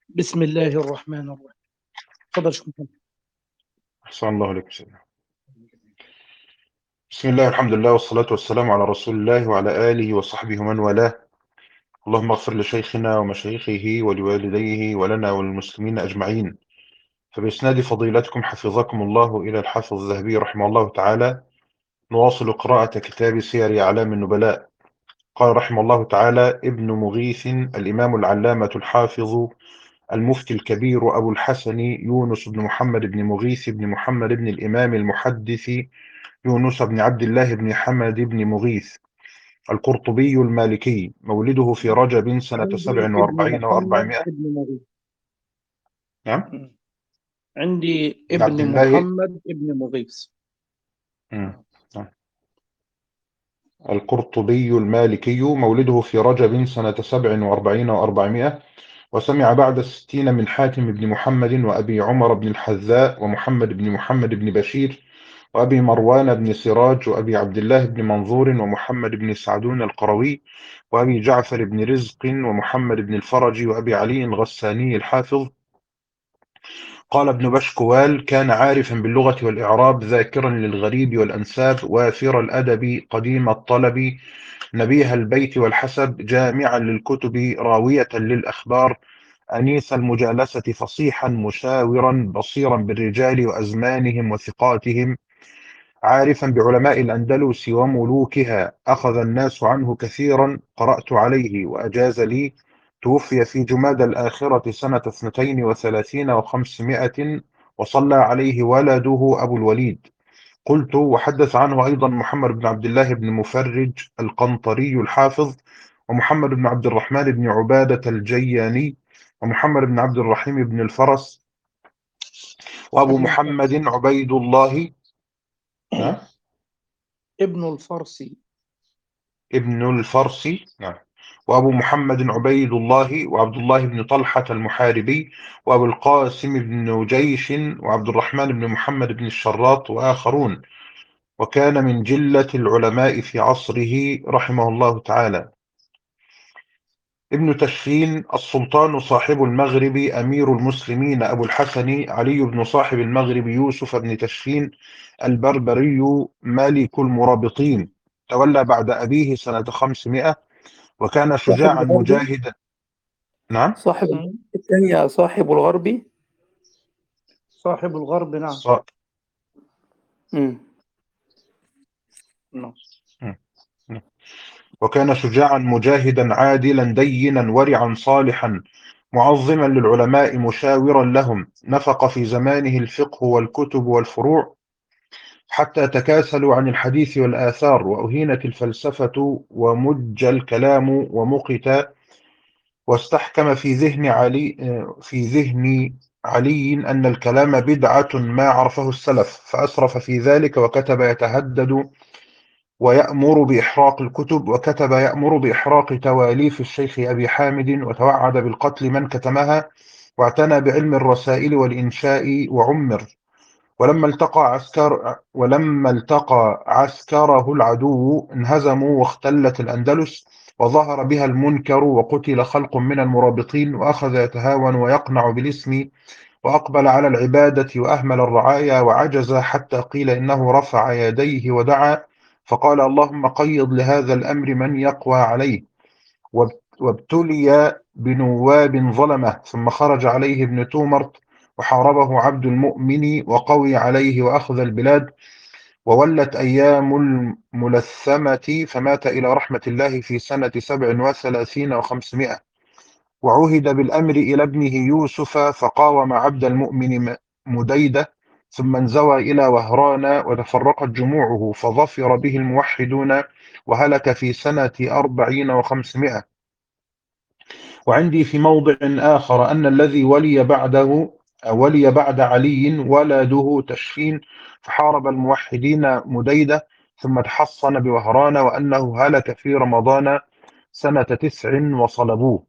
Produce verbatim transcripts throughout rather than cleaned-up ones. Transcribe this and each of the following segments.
بسم الله الرحمن الرحيم. تفضل شيخ محمد. أحسن الله عليكم سيدنا. بسم الله الحمد لله والصلاة والسلام على رسول الله وعلى آله وصحبه ومن والاه. اللهم اغفر لشيخنا ومشايخه ولوالديه ولنا وللمسلمين أجمعين. فبإسناد فضيلتكم حفظكم الله إلى الحافظ الذهبي رحمه الله تعالى نواصل قراءة كتاب سير أعلام النبلاء. قال رحمه الله تعالى: ابن مغيث الإمام العلامة الحافظ المفتي الكبير أبو الحسن يونس بن محمد بن مغيث بن محمد بن الإمام المحدث يونس بن عبد الله بن حمد بن مغيث القرطبي المالكي، مولده في رجب سنة عندي سبع ابن وأربعين محمد وأربعمائة. ابن مغيث. نعم، مم. عندي بن عبد ابن الله. محمد ابن مغيث. مم. نعم. نعم. القرطبي المالكي، مولده في رجب سنة سبع وأربعين وأربعمائة، وسمع بعد الستين من حاتم بن محمد وأبي عمر بن الحذاء ومحمد بن محمد بن بشير وأبي مروان بن سراج وأبي عبد الله بن منظور ومحمد بن سعدون القروي وأبي جعفر بن رزق ومحمد بن الفرج وأبي علي الغساني الحافظ. قال ابن بشكوال: كان عارفا باللغة والإعراب، ذاكرا للغريب والأنساب، وافر الأدب، قديم الطلب، نبيه البيت والحسب، جامعا للكتب، راوية للأخبار، أنيس المجالسة، فصيحا مشاورا، بصيرا بالرجال وأزمانهم وثقاتهم، عارفا بعلماء الأندلس وملوكها، أخذ الناس عنه كثيرا، قرأت عليه وأجاز لي، توفي في جماد الآخرة سنة اثنتين وثلاثين وخمسمائة، وصلى عليه ولده أبو الوليد. قلت: وحدث عنه أيضا محمد بن عبد الله بن مفرج القنطري الحافظ، ومحمد بن عبد الرحمن بن عبادة الجياني، ومحمد بن عبد الرحيم بن الفرس، وأبو ابن محمد الفرسي. عبيد الله. نعم، ابن الفرسي. ابن الفرسي. نعم. وأبو محمد عبيد الله، وعبد الله بن طلحة المحاربي، وأبو القاسم بن جيش، وعبد الرحمن بن محمد بن الشراط، وآخرون. وكان من جلة العلماء في عصره رحمه الله تعالى. ابن تشفين السلطان صاحب المغرب، أمير المسلمين أبو الحسن علي بن صاحب المغرب يوسف بن تشفين البربري، مالك المرابطين، تولى بعد أبيه سنة خمسمائة، وكان صاحب شجاعا الغربي. مجاهدا. نعم. صاحب مم. الثانية صاحب الغربي. صاحب الغرب. نعم. ص... مم. نعم. وكان شجاعا مجاهدا عادلا دينا ورعا صالحا، معظما للعلماء مشاورا لهم، نفق في زمانه الفقه والكتب والفروع حتى تكاسلوا عن الحديث والآثار، وأهينت الفلسفة ومج الكلام ومقت، واستحكم في ذهن علي في ذهن علي أن الكلام بدعة ما عرفه السلف، فأسرف في ذلك، وكتب يتهدد ويأمر بإحراق الكتب، وكتب يأمر بإحراق تواليف الشيخ أبي حامد، وتوعد بالقتل من كتمها، واعتنى بعلم الرسائل والإنشاء وعمر. ولما التقى عسكر ولما التقى عسكره العدو انهزموا، واختلت الأندلس، وظهر بها المنكر، وقتل خلق من المرابطين، وأخذ يتهاون ويقنع بالاسم، وأقبل على العبادة وأهمل الرعايا، وعجز حتى قيل إنه رفع يديه ودعا، فقال: اللهم قيض لهذا الأمر من يقوى عليه. وابتلي بنواب ظلمة، ثم خرج عليه ابن تومرت وحاربه عبد المؤمن، وقوي عليه وأخذ البلاد، وولت أيام الملثمة، فمات إلى رحمة الله في سنة سبع وثلاثين وخمسمائة. وعهد بالأمر إلى ابنه يوسف، فقاوم عبد المؤمن مديدة، ثم انزوى إلى وهران، وتفرقت جموعه، فظفر به الموحدون، وهلك في سنة أربعين وخمسمائة. وعندي في موضع آخر أن الذي ولي بعده ولي بعد علي ولده تشفين، فحارب الموحدين مديدة، ثم تحصن بوهران، وأنه هلك في رمضان سنة تسع وصلبوه.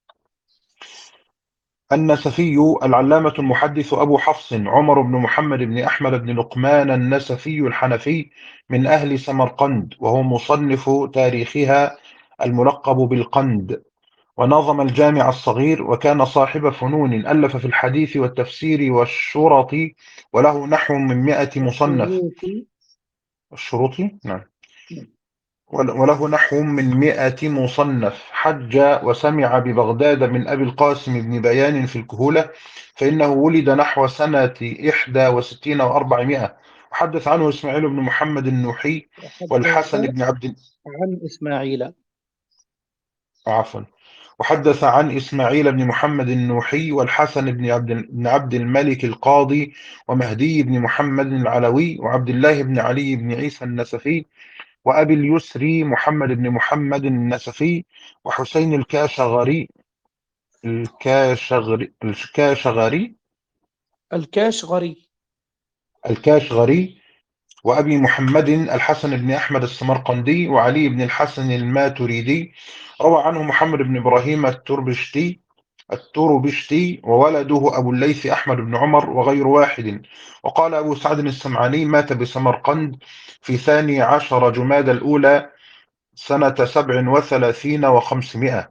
النسفي العلامة المحدث أبو حفص عمر بن محمد بن أحمد بن لقمان النسفي الحنفي، من أهل سمرقند، وهو مصنف تاريخها الملقب بالقند. ونظم الجامع الصغير، وكان صاحب فنون، ألف في الحديث والتفسير والشرط، وله نحو من مئة مصنف. والشروط. الشروطي نعم. وله نحو من مئة مصنف. حج وسمع ببغداد من أبي القاسم بن بيان في الكهولة، فإنه ولد نحو سنة إحدى وستين وأربعمائة. وحدث عنه إسماعيل بن محمد النوحي وحدث والحسن بن عبد عن إسماعيل. عفوا وحدث عن إسماعيل بن محمد النوحي والحسن بن عبد بن عبد الملك القاضي، ومهدي بن محمد العلوي، وعبد الله بن علي بن عيسى النسفي، وأبي اليسري محمد بن محمد النسفي، وحسين الكاشغري الكاشغري الكاشغري الكاشغري. الكاشغري وأبي محمد الحسن بن أحمد السمرقندي، وعلي بن الحسن الماتريدي. روى عنه محمد بن إبراهيم التربشتي التربشتي وولده أبو الليث أحمد بن عمر وغير واحد. وقال أبو سعد السمعاني: مات بسمرقند في ثاني عشر جماد الأولى سنة سبع وثلاثين وخمسمائة.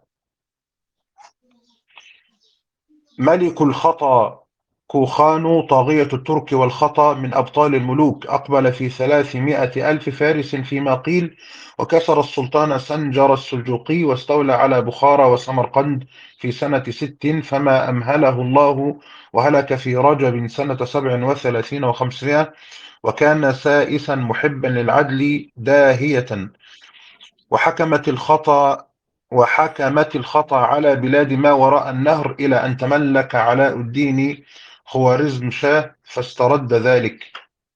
ملك الخطا كوخان طاغية الترك والخطا من أبطال الملوك، أقبل في ثلاثمائة ألف فارس فيما قيل، وكسر السلطان سنجر السلجوقي، واستولى على بخارى وسمرقند في سنة ست، فما أمهله الله، وهلك في رجب سنة سبع وثلاثين وخمسمائة. وكان سائسا محبا للعدل داهية. وحكمت الخطا وحكمت الخطا على بلاد ما وراء النهر، إلى أن تملك علاء الدين خوارزم شاه فاسترد ذلك.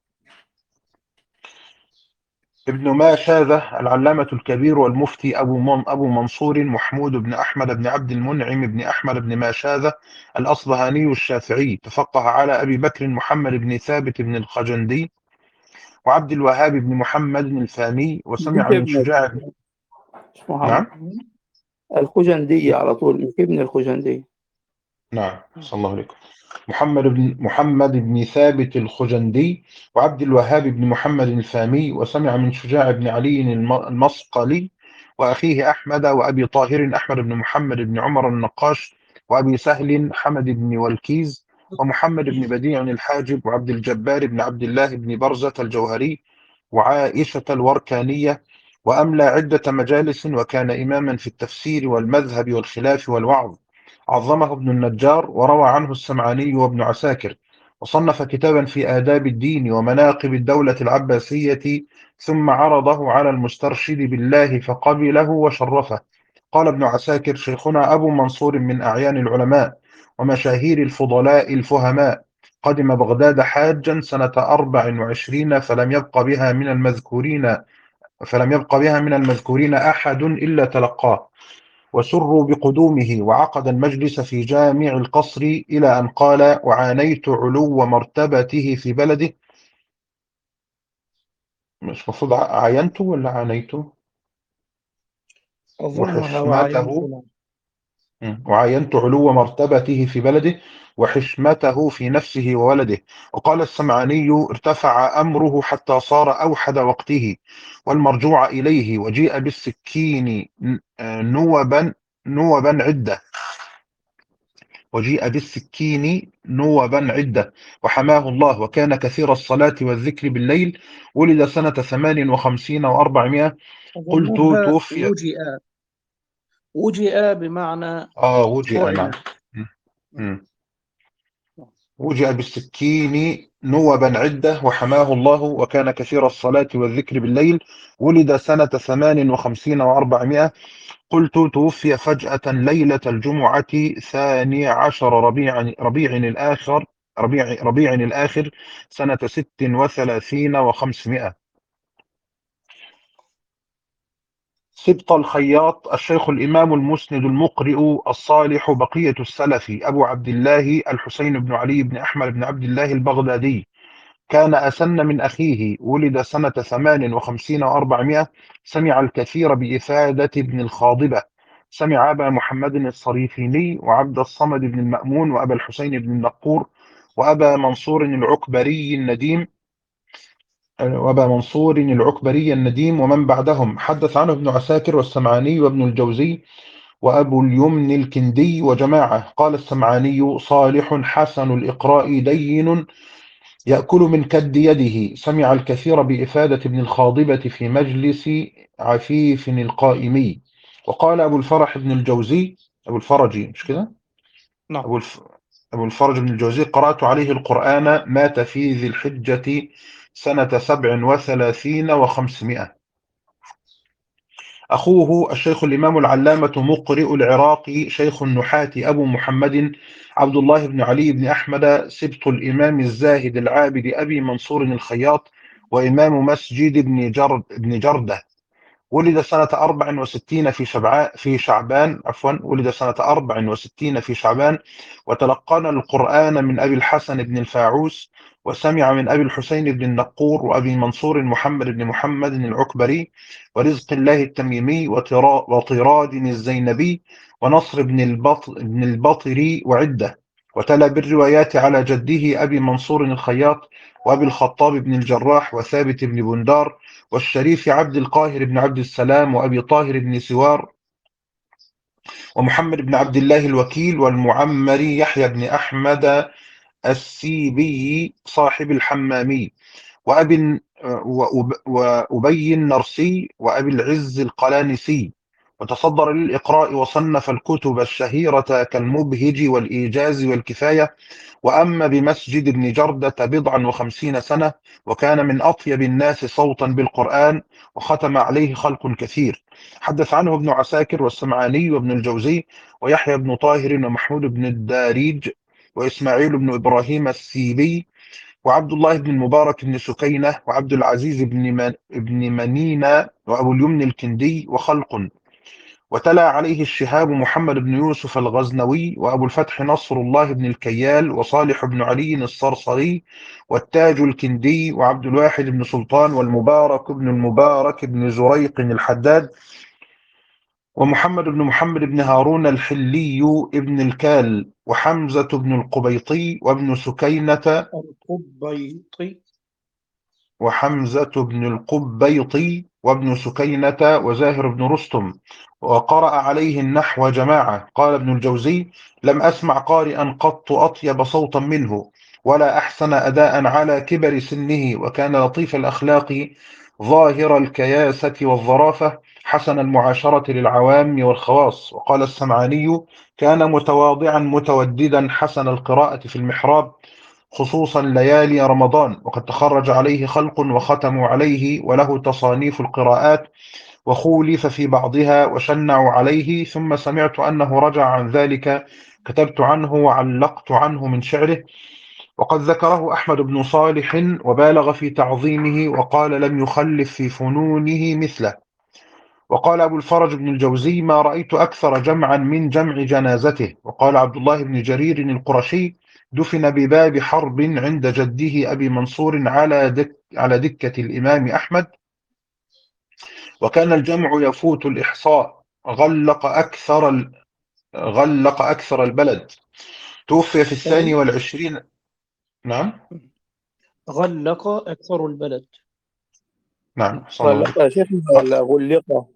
ابن ما شاذة العلامة الكبير والمفتي أبو من أبو منصور محمود بن أحمد بن عبد المنعم بن أحمد بن ما شاذة الأصبهاني الشافعي، تفقه على أبي بكر محمد بن ثابت بن الخجندي، وعبد الوهاب بن محمد الفامي، وسمع مش من ابن شجاع بن... مش محمد نعم الخجندية على طول، مش ابن الخجندية. نعم صلى الله عليكم. محمد بن محمد بن ثابت الخجندي، وعبد الوهاب بن محمد الفامي، وسمع من شجاع بن علي الم- المصقلي، وأخيه أحمد، وأبي طاهر أحمد بن محمد بن عمر النقاش، وأبي سهل حمد بن والكيز، ومحمد بن بديع الحاجب، وعبد الجبار بن عبد الله بن برزة الجوهري، وعائشة الوركانية. وأملى عدة مجالس، وكان إماما في التفسير والمذهب والخلاف والوعظ. عظمه ابن النجار، وروى عنه السمعاني وابن عساكر. وصنف كتابا في آداب الدين ومناقب الدولة العباسية، ثم عرضه على المسترشد بالله فقبله وشرفه. قال ابن عساكر: شيخنا أبو منصور من أعيان العلماء ومشاهير الفضلاء الفهماء، قدم بغداد حاجا سنة أربع وعشرين، فلم يبق بها من المذكورين فلم يبق بها من المذكورين أحد إلا تلقاه، وسروا بقدومه، وعقد المجلس في جامع القصر، إلى أن قال: وعانيت علو مرتبته في بلده. مش مفروض ع- عاينته ولا عانيته؟ أظنها وحشمته. وعينتنا. مم. وعاينت علو مرتبته في بلده، وحشمته في نفسه وولده. وقال السمعاني: ارتفع أمره حتى صار أوحد وقته والمرجوع إليه، وجيء بالسكين ن- آه، نوبا نوبا عدة وجيء بالسكين نوبا عدة وحماه الله، وكان كثير الصلاة والذكر بالليل. ولد سنة ثمان وخمسين وأربعمائة. قلت أظنها توفي. وجئ. وجئ بمعنى آه وجئ نعم. طعن. م- م. وجئ بالسكين نوبا عدة وحماه الله، وكان كثير الصلاة والذكر بالليل. ولد سنة ثمان وخمسين وأربعمائة. قلت توفي فجأة ليلة الجمعة ثاني عشر ربيع ربيع الآخر ربيع ربيع الآخر سنة ست وثلاثين وخمسمائة. سبط الخياط الشيخ الإمام المسند المقرئ الصالح بقية السلف أبو عبد الله الحسين بن علي بن أحمد بن عبد الله البغدادي، كان أسن من أخيه. ولد سنة ثمان وخمسين وأربعمائة. سمع الكثير بإفادة ابن الخاضبة. سمع أبا محمد الصريفيني، وعبد الصمد بن المأمون، وأبا الحسين بن النقور، وأبا منصور العكبري النديم وأبا منصور العكبري النديم ومن بعدهم. حدث عنه ابن عساكر والسمعاني وابن الجوزي وأبو اليمن الكندي وجماعة. قال السمعاني: صالح حسن الإقراء دين يأكل من كد يده، سمع الكثير بإفادة ابن الخاضبة في مجلس عفيف القائمي. وقال أبو الفرح بن الجوزي أبو الفرج مش كده؟ نعم. أبو الف... أبو الفرج بن الجوزي: قرأت عليه القرآن، مات في ذي الحجة سنة سبع وثلاثين وخمسمائة. أخوه الشيخ الإمام العلامة مقرئ العراق شيخ النحاة أبو محمد عبد الله بن علي بن أحمد سبط الإمام الزاهد العابد أبي منصور الخياط وإمام مسجد بن جرد بن جردة. ولد سنة أربع وستين في شبعان في شعبان عفوا ولد سنة أربع وستين في شعبان، وتلقن القرآن من أبي الحسن بن الفاعوس، وسمع من أبي الحسين بن النقور وأبي منصور محمد بن محمد العكبري، ورزق الله التميمي، وطرا- وطراد الزينبي، ونصر بن البط بن البطري وعدة. وتلا بالروايات على جده أبي منصور الخياط، وأبي الخطاب بن الجراح، وثابت بن بندار، والشريف عبد القاهر بن عبد السلام، وأبي طاهر بن سوار، ومحمد بن عبد الله الوكيل، والمعمر يحيى بن أحمد السيبي صاحب الحمامي، وأبي وأب- وأبي النرسي، وأبي العز القلانسي. وتصدر للإقراء وصنف الكتب الشهيرة كالمبهج والإيجاز والكفاية. وأما بمسجد ابن جردة بضعا وخمسين سنة، وكان من أطيب الناس صوتا بالقرآن، وختم عليه خلق كثير. حدث عنه ابن عساكر والسمعاني وابن الجوزي ويحيى بن طاهر ومحمود بن الداريج وإسماعيل بن إبراهيم السيبي وعبد الله بن المبارك بن سكينة وعبد العزيز بن من بن منينة وأبو اليمن الكندي وخلق. وتلا عليه الشهاب محمد بن يوسف الغزنوي، وأبو الفتح نصر الله بن الكيال، وصالح بن علي الصرصري، والتاج الكندي، وعبد الواحد بن سلطان، والمبارك بن المبارك بن زريق الحداد، ومحمد بن محمد بن هارون الحلي ابن الكال، وحمزة بن القبيطي، وابن سكينة القبيطي. وحمزة بن القبيطي، وابن سكينة، وزاهر بن رستم. وقرأ عليه النحو جماعة. قال ابن الجوزي: لم أسمع قارئا قط أطيب صوتا منه، ولا أحسن أداء على كبر سنه، وكان لطيف الأخلاق ظاهر الكياسة والظرافة، حسن المعاشرة للعوام والخواص. وقال السمعاني: كان متواضعا متوددا حسن القراءة في المحراب، خصوصا ليالي رمضان. وقد تخرج عليه خلق وختموا عليه، وله تصانيف القراءات وخولف في بعضها وشنعوا عليه، ثم سمعت أنه رجع عن ذلك، كتبت عنه وعلقت عنه من شعره. وقد ذكره أحمد بن صالح وبالغ في تعظيمه، وقال: لم يخلف في فنونه مثله. وقال أبو الفرج بن الجوزي: ما رأيت أكثر جمعا من جمع جنازته. وقال عبد الله بن جرير القرشي: دفن بباب حرب عند جده أبي منصور على دك على دكة الإمام أحمد، وكان الجمع يفوت الإحصاء، غلق أكثر ال... غلق أكثر البلد. توفي في الثاني والعشرين. نعم غلق أكثر البلد. نعم أحسن الله غلق يا شيخنا ولا غلق؟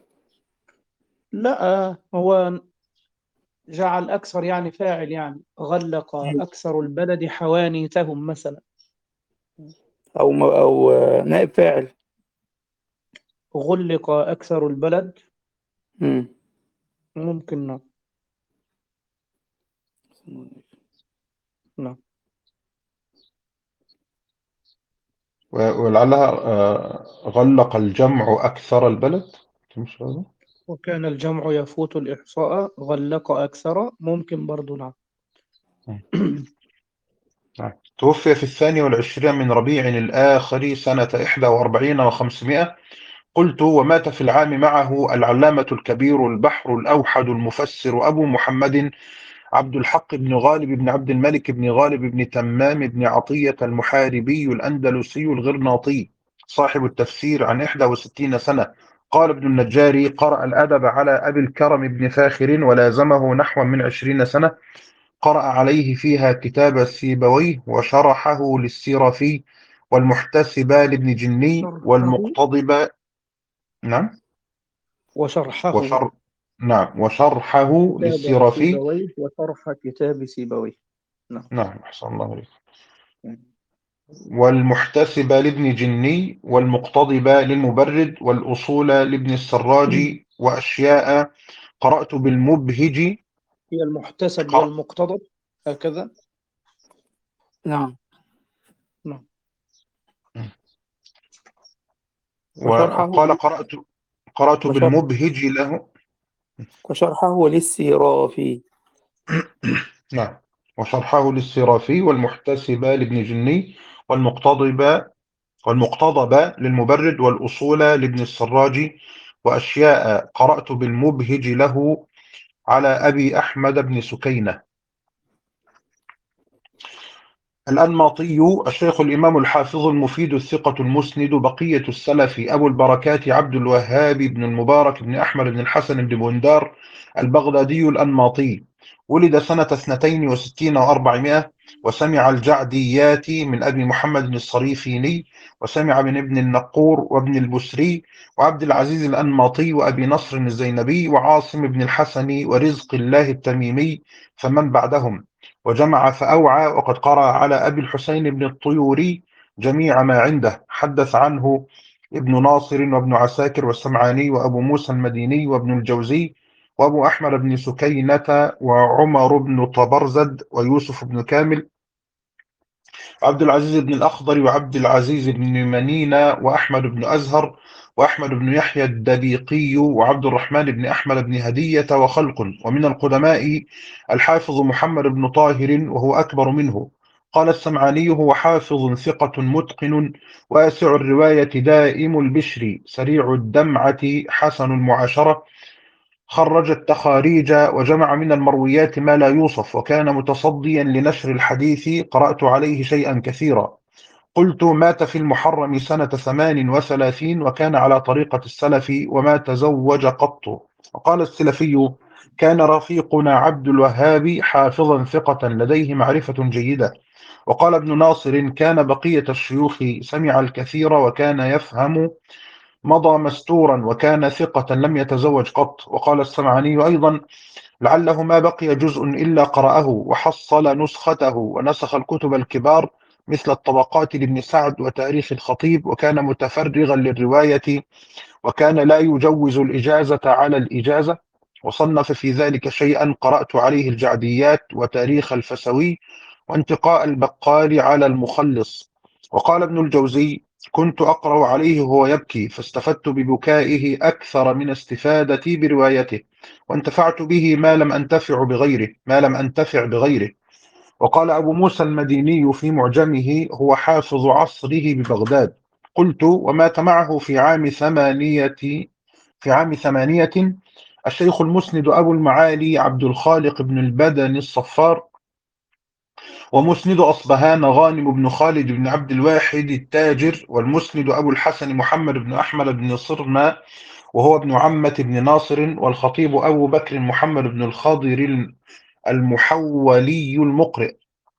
لا، هو جعل أكثر يعني فاعل، يعني غلق أكثر البلد حوانيتهم مثلا. أو م- أو آه، نائب فاعل. غلق أكثر البلد مم. ممكن. نعم. نعم. و- ولعلها آه، غلق الجمع أكثر البلد. مش هذا؟ وكان الجمع يفوت الإحصاء، غلق أكثر ممكن برضو. نعم. نعم. توفي في الثاني والعشرين من ربيع الآخر سنة إحدى وأربعين وخمسمائة. قلت: ومات في العام معه العلامة الكبير البحر الأوحد المفسر أبو محمد عبد الحق بن غالب بن عبد الملك بن غالب بن تمام بن عطية المحاربي الأندلسي الغرناطي صاحب التفسير، عن إحدى وستين سنة. قال ابن النجاري: قرأ الأدب على أبي الكرم بن فاخر، ولازمه نحو من عشرين سنة. قرأ عليه فيها كتاب سيبويه، وشرحه للسيرافي، والمحتسب لابن جني، شرحه والمقتضب. نعم. وشرحه. وشر نعم وشرحه كتاب للسيرافي. سيبويه وشرح كتاب سيبويه. نعم. نعم أحسن الله عليك. والمحتسبة لابن جني، والمقتضبة للمبرد، والأصول لابن السراج، وأشياء قرأت بالمبهج. هي المحتسب قرأ والمقتضب هكذا. نعم. نعم. وشرحه وقال قرأت قرأت وشرح بالمبهج له. وشرحه للسيرافي. نعم وشرحه للسرافي، والمحتسبة لابن جني، والمقتضبة والمقتضبة للمبرد، والأصول لابن السراج، وأشياء قرأت بالمبهج له على أبي أحمد بن سكينة. الأنماطي الشيخ الإمام الحافظ المفيد الثقة المسند بقية السلف أبو البركات عبد الوهاب بن المبارك بن أحمد بن الحسن بن بندار البغدادي الأنماطي، ولد سنة اثنتين وستين وأربعمائة، وسمع الجعديات من أبي محمد الصريفيني، وسمع من ابن النقور وابن البسري وعبد العزيز الأنماطي وأبي نصر الزينبي وعاصم بن الحسن ورزق الله التميمي فمن بعدهم، وجمع فأوعى، وقد قرأ على أبي الحسين بن الطيوري جميع ما عنده. حدث عنه ابن ناصر وابن عساكر والسمعاني وأبو موسى المديني وابن الجوزي وأبو أحمد بن سكينة وعمر بن طبرزد ويوسف بن كامل وعبد العزيز بن الأخضر وعبد العزيز بن منينة وأحمد بن أزهر وأحمد بن يحيى الدبيقي وعبد الرحمن بن أحمد بن هدية وخلق. ومن القدماء الحافظ محمد بن طاهر وهو أكبر منه. قال السمعاني: هو حافظ ثقة متقن واسع الرواية دائم البشر سريع الدمعة حسن المعاشرة، خرج التخاريج وجمع من المرويات ما لا يوصف، وكان متصديا لنشر الحديث. قرأت عليه شيئا كثيرا. قلت: مات في المحرم سنة ثمان وثلاثين، وكان على طريقة السلف وما تزوج قط. وقال السلفي: كان رفيقنا عبد الوهاب حافظا ثقة لديه معرفة جيدة. وقال ابن ناصر: كان بقية الشيوخ سمع الكثير وكان يفهم، مضى مستورا وكان ثقة لم يتزوج قط. وقال السمعاني أيضا: لعله ما بقي جزء إلا قرأه وحصل نسخته ونسخ الكتب الكبار مثل الطبقات لابن سعد وتاريخ الخطيب، وكان متفرغا للرواية وكان لا يجوز الإجازة على الإجازة، وصنف في ذلك شيئا. قرأت عليه الجعديات وتاريخ الفسوي وانتقاء البقال على المخلص. وقال ابن الجوزي: كنت أقرأ عليه وهو يبكي، فاستفدت ببكائه أكثر من استفادتي بروايته، وانتفعت به ما لم أنتفع بغيره ما لم أنتفع بغيره. وقال أبو موسى المديني في معجمه: هو حافظ عصره ببغداد. قلت: ومات معه في عام ثمانية في عام ثمانية الشيخ المسند أبو المعالي عبد الخالق بن البدن الصفار، ومسند أصبهان غانم بن خالد بن عبد الواحد التاجر، والمسند أبو الحسن محمد بن أحمد بن صرنا وهو ابن عمة بن ناصر، والخطيب أبو بكر محمد بن الخاضر المحولي المقرئ،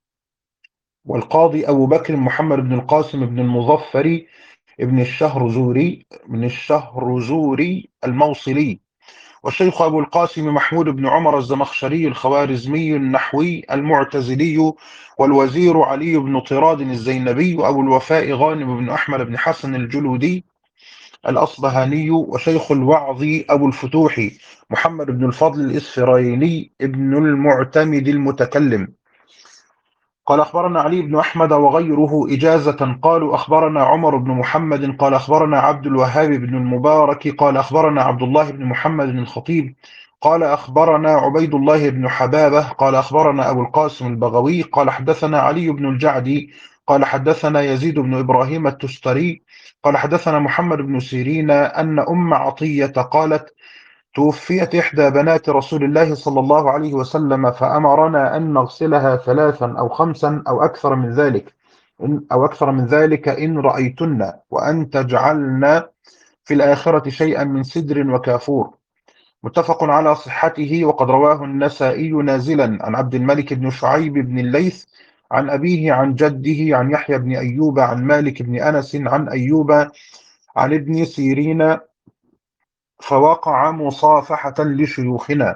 والقاضي أبو بكر محمد بن القاسم بن المظفر ابن الشهرزوري من الشهرزوري الموصلي، والشيخ أبو القاسم محمود بن عمر الزمخشري الخوارزمي النحوي المعتزلي، والوزير علي بن طراد الزينبي، وأبو الوفاء غانم بن أحمد بن حسن الجلودي الأصبهاني، وشيخ الوعظ أبو الفتوح محمد بن الفضل الإسفرايني ابن المعتمد المتكلم. قال أخبرنا علي بن أحمد وغيره إجازة. قالوا: أخبرنا عمر بن محمد قال أخبرنا عبد الوهاب بن المبارك قال أخبرنا عبد الله بن محمد بن الخطيب قال أخبرنا عبيد الله بن حبابة قال أخبرنا أبو القاسم البغوي قال حدثنا علي بن الجعدي قال حدثنا يزيد بن إبراهيم التستري قال حدثنا محمد بن سيرين أن أم عطية قالت: توفيت إحدى بنات رسول الله صلى الله عليه وسلم، فأمرنا أن نغسلها ثلاثا أو خمسا أو أكثر من ذلك إن أو أكثر من ذلك إن رأيتن، وأن تجعلن في الآخرة شيئا من سدر وكافور. متفق على صحته، وقد رواه النسائي نازلا عن عبد الملك بن شعيب بن الليث عن أبيه عن جده عن يحيى بن أيوب عن مالك بن أنس عن أيوب عن ابن سيرين فوقع مصافحة لشيوخنا.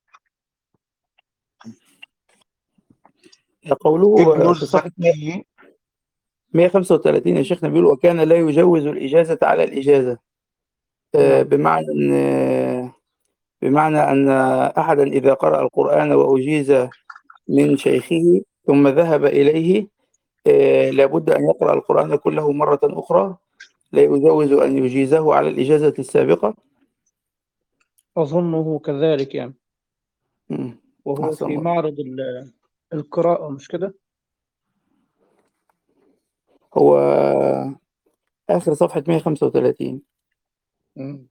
قوله ابن آه، في صفحة الزكي مئة وخمسة وثلاثين يا شيخنا بيقول وكان لا يجوز الإجازة على الإجازة، آه، نعم. بمعنى أن آه، بمعنى أن أحدا إذا قرأ القرآن وأجيز من شيخه ثم ذهب إليه آه، لابد أن يقرأ القرآن كله مرة أخرى، لا يجوز أن يجيزه على الإجازة السابقة. أظنه كذلك يعني، مم. وهو أحسن في الله. معرض ال- القراءة، مش كده؟ هو آخر صفحة مئة وخمسة وثلاثين. مم.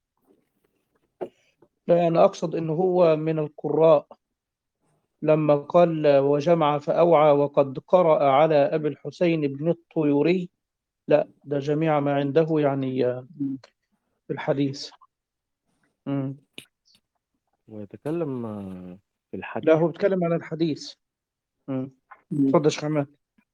لا، أنا أقصد إنه هو من القراء لما قال وجمع فأوعى وقد قرأ على أبي الحسين بن الطيوري. لا، ده جميع ما عنده يعني في الحديث. مم. ويتكلم آه، في لا، الحديث. هو بيتكلم على الحديث. مم. مم. اتفضل يا شيخ عماد.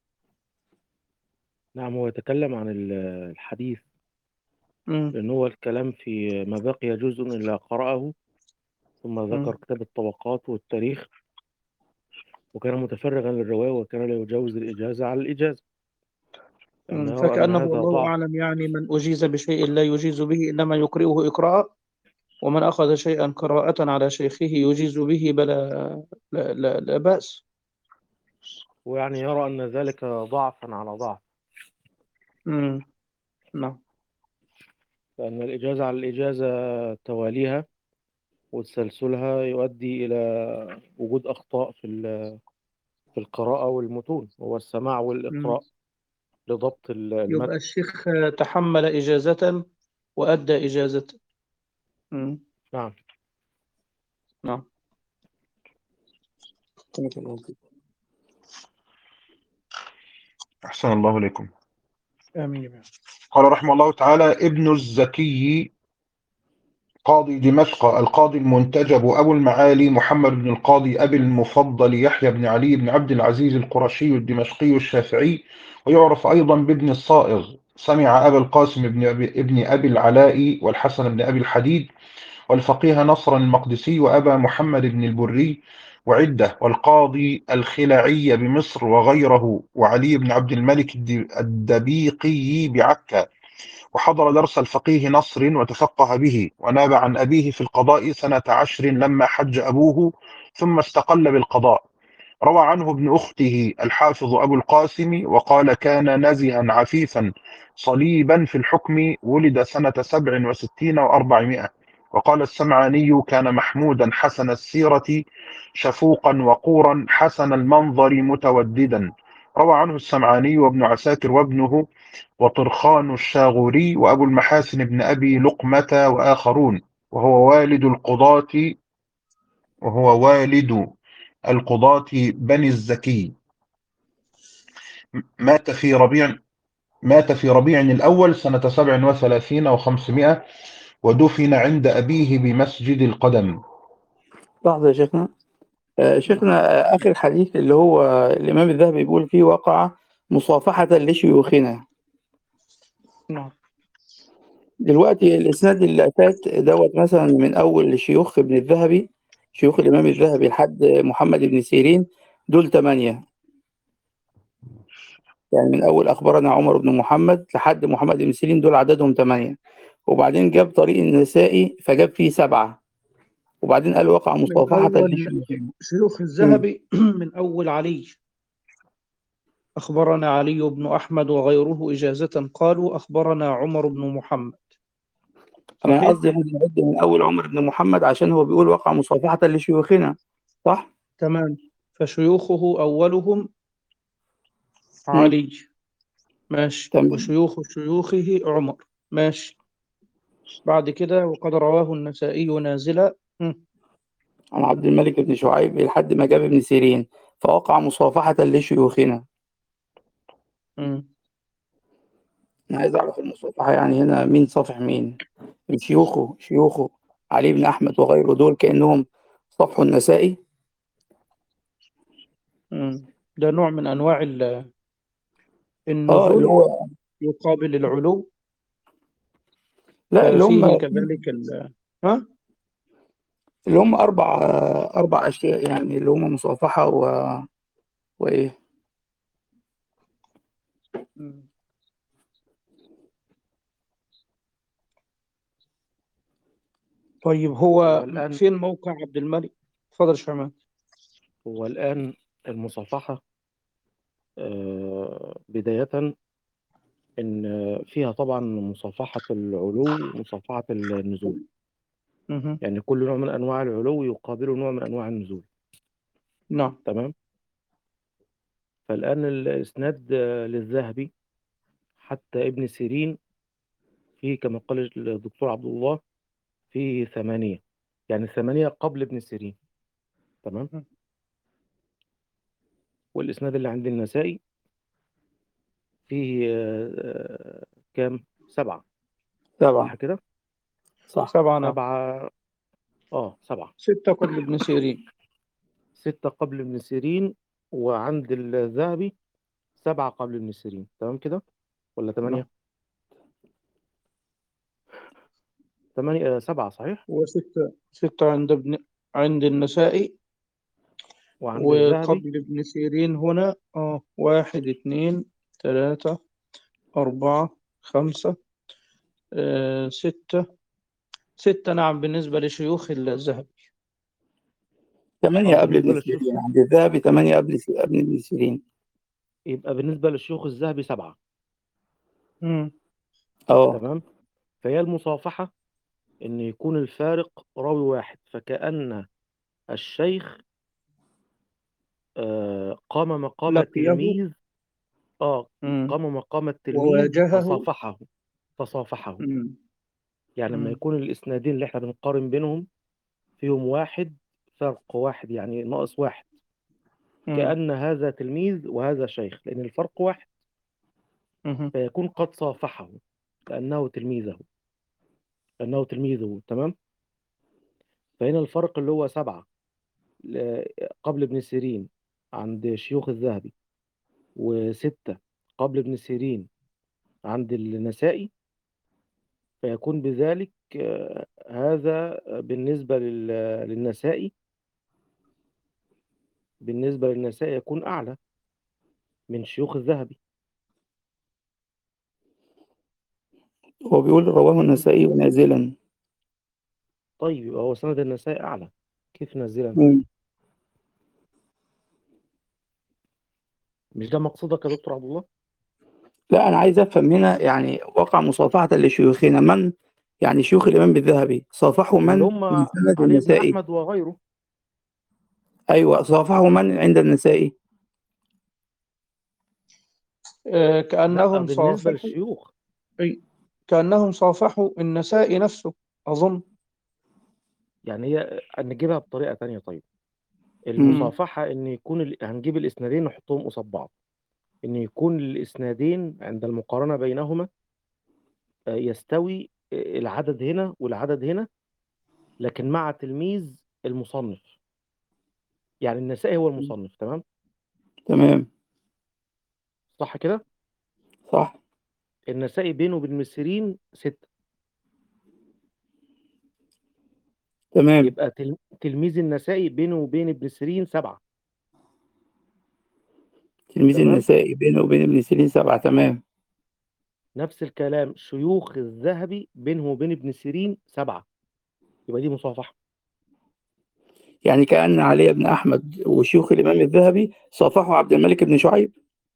نعم، هو يتكلم عن ال- الحديث، مم. لأن هو الكلام في ما بقي جزء إلا قرأه، ثم ذكر مم. كتاب الطبقات والتاريخ، وكان متفرغا للرواية وكان لا يجوز الإجازة على الإجازة، لأن مم. يرى أن فكأنه هذا والله ضعف. أعلم يعني من أجيز بشيء لا يجيز به إنما يقرئه إقراء، ومن أخذ شيئا قراءة على شيخه يجيز به بلا لا, لا, لا بأس. ويعني يرى أن ذلك ضعفا على ضعف، مم. نعم. لأن الإجازة على الإجازة تواليها وتسلسلها يؤدي إلى وجود أخطاء في ال- في القراءة والمتون، هو السماع مم. والإقراء لضبط ال- يبقى المتن. الشيخ تحمل إجازة وأدى إجازة. مم. نعم. نعم. أحسن الله إليكم. آمين يا رب. قال رحمه الله تعالى: ابن الزكي قاضي دمشق القاضي المنتجب أبو المعالي محمد بن القاضي أبي المفضل يحيى بن علي بن عبد العزيز القرشي الدمشقي الشافعي، ويعرف أيضا بابن الصائغ. سمع أبا القاسم بن أبي, ابن أبي العلاء والحسن بن أبي الحديد والفقيه نصر المقدسي وأبا محمد بن البري وعدة، والقاضي الخلعي بمصر وغيره، وعلي بن عبد الملك الدبيقي بعكا، وحضر درس الفقيه نصر وتفقه به، وناب عن أبيه في القضاء سنة عشر لما حج أبوه ثم استقل بالقضاء. روى عنه ابن أخته الحافظ أبو القاسم وقال: كان نزها عفيفا صليبا في الحكم، ولد سنة سبع وستين وأربعمائة. وقال السمعاني: كان محمودا حسن السيرة شفوقا وقورا حسن المنظر متوددا. روى عنه السمعاني وابن عساكر وابنه وطرخان الشاغوري وأبو المحاسن بن أبي لقمة وآخرون. وهو والد القضاة وهو والد القضاة بني الزكي. مات في ربيع مات في ربيع الأول سنة سبع وثلاثين وخمسمائة، ودفن عند أبيه بمسجد القدم. لحظة يا شيخنا. آه، شيخنا آه، آخر حديث اللي هو الإمام الذهبي بيقول فيه وقع مصافحة لشيوخنا. نعم. دلوقتي الإسناد اللي فات دوت مثلا من أول شيوخ ابن الذهبي، شيوخ الإمام الذهبي لحد محمد بن سيرين، دول ثمانية. يعني من أول أخبرنا عمر بن محمد لحد محمد بن سيرين دول عددهم ثمانية. وبعدين جاب طريق النسائي فجاب فيه سبعة، وبعدين قال وقع من مصافحة أول لشيوخنا. شيوخ مم. الذهبي من أول علي: أخبرنا علي بن أحمد وغيره إجازة قالوا أخبرنا عمر بن محمد. أنا صحيح؟ قصدي إحنا بنعد من أول عمر بن محمد عشان هو بيقول وقع مصافحة لشيوخنا، صح؟ تمام. فشيوخه أولهم مم. علي، ماشي، تمام. وشيوخ شيوخه عمر، ماشي. بعد كده وقد رواه النسائي نازلا. مم. عن عبد الملك بن شعيب لحد ما جاب ابن سيرين فوقع مصافحة لشيوخنا. مم. أنا عايز أعرف المصافحة يعني هنا مين صافح مين؟ من شيوخه شيوخه علي بن أحمد وغيره دول كأنهم صفحوا النسائي. مم. ده نوع من أنواع ال- اه اللي النزول هو يقابل العلو. لا، اللي هم ففيه كذلك ال... ها؟ اللي هم أربع أربع أشياء، يعني اللي هم مصافحة و... وإيه. مم. طيب هو هو الآن فين موقع عبد الملك؟ اتفضل يا شيخ. هو الآن المصافحة آه، بداية إن فيها طبعا مصافحة العلو ومصافحة النزول. مهم. يعني كل نوع من أنواع العلو يقابله نوع من أنواع النزول. نعم. تمام. فالآن الإسناد آه، للذهبي حتى ابن سيرين فيه كما قال الدكتور عبد الله فيه ثمانية، يعني ثمانية قبل ابن سيرين. تمام. مم. والإسناد اللي عند النسائي فيه آه، آه، كام؟ سبعة. سبعة. صح كده؟ صح. سبعة. نعم. سبعة. اه سبعة. ستة قبل ابن سيرين. ستة قبل ابن سيرين، وعند الذهبي سبعة قبل ابن سيرين. تمام كده ولا نعم. ثمانية؟ ثمانية. آه، سبعة صحيح. وستة ستة عند ابن عند النسائي. وعند الذهبي وقبل ابن سيرين هنا اه واحد اثنين ثلاثة أربعة خمسة آه ستة. ستة نعم بالنسبة لشيوخ الذهبي. ثمانية اه قبل بالنسبة ابن للشيوخ، سيرين، عند الذهبي ثمانية قبل قبل ابن سيرين. يبقى بالنسبة للشيوخ الذهبي سبعة. مم. اه. تمام. فهي المصافحة إن يكون الفارق راوي واحد، فكأن الشيخ آه، قام مقام لقيه. التلميذ. اه مم. قام مقام التلميذ وواجهه. فصافحه. فصافحه. مم. يعني لما مم. يكون الإسنادين اللي احنا بنقارن بينهم فيهم واحد، فرق واحد يعني ناقص واحد، مم. كأن هذا تلميذ وهذا شيخ، لأن الفرق واحد، مم. فيكون قد صافحه كأنه تلميذه. كأنه تلميذه. تمام. فهنا الفرق اللي هو سبعة ل- قبل ابن سيرين عند شيوخ الذهبي، وستة قبل ابن سيرين عند النسائي، فيكون بذلك آه، هذا بالنسبة لل- للنسائي بالنسبة للنسائي يكون أعلى من شيوخ الذهبي. هو بيقول رواه النسائي نازلا. طيب يبقى هو سند النسائي أعلى، كيف نازلا؟ مم. مش ده مقصودك يا دكتور عبد الله؟ لا، أنا عايز أفهم هنا، يعني وقع مصافحة لشيوخنا من، يعني شيوخ الإمام الذهبي صافحوا اللي من هم من سند علي بن النسائي. أحمد وغيره. أيوة، صافحوا من عند النسائي. آه لا كأنهم بالنسبة صافحوا. للشيوخ. أي كأنهم صافحوا النسائي نفسه أظن. يعني هي نجيبها بطريقة تانية. طيب مم. المصافحة إن يكون ال... هنجيب الإسنادين نحطهم قصاد بعض، إن يكون الإسنادين عند المقارنة بينهما آه، يستوي آه، العدد هنا والعدد هنا، لكن مع تلميذ المصنف. يعني النسائي هو المصنف. تمام. تمام. صح كده. صح. النسائي بينه وبين المسيرين ستة، تمام. يبقى تل... تلميذ النسائي بينه وبين ابن سيرين سبعة. تلميذ تمام. النسائي بينه وبين ابن سيرين سبعة. تمام. نفس الكلام شيوخ الذهبي بينه وبين ابن سيرين سبعة، يبقى دي مصافحة. يعني كأن علي بن أحمد وشيوخ الإمام الذهبي صافحوا عبد الملك بن شعيب.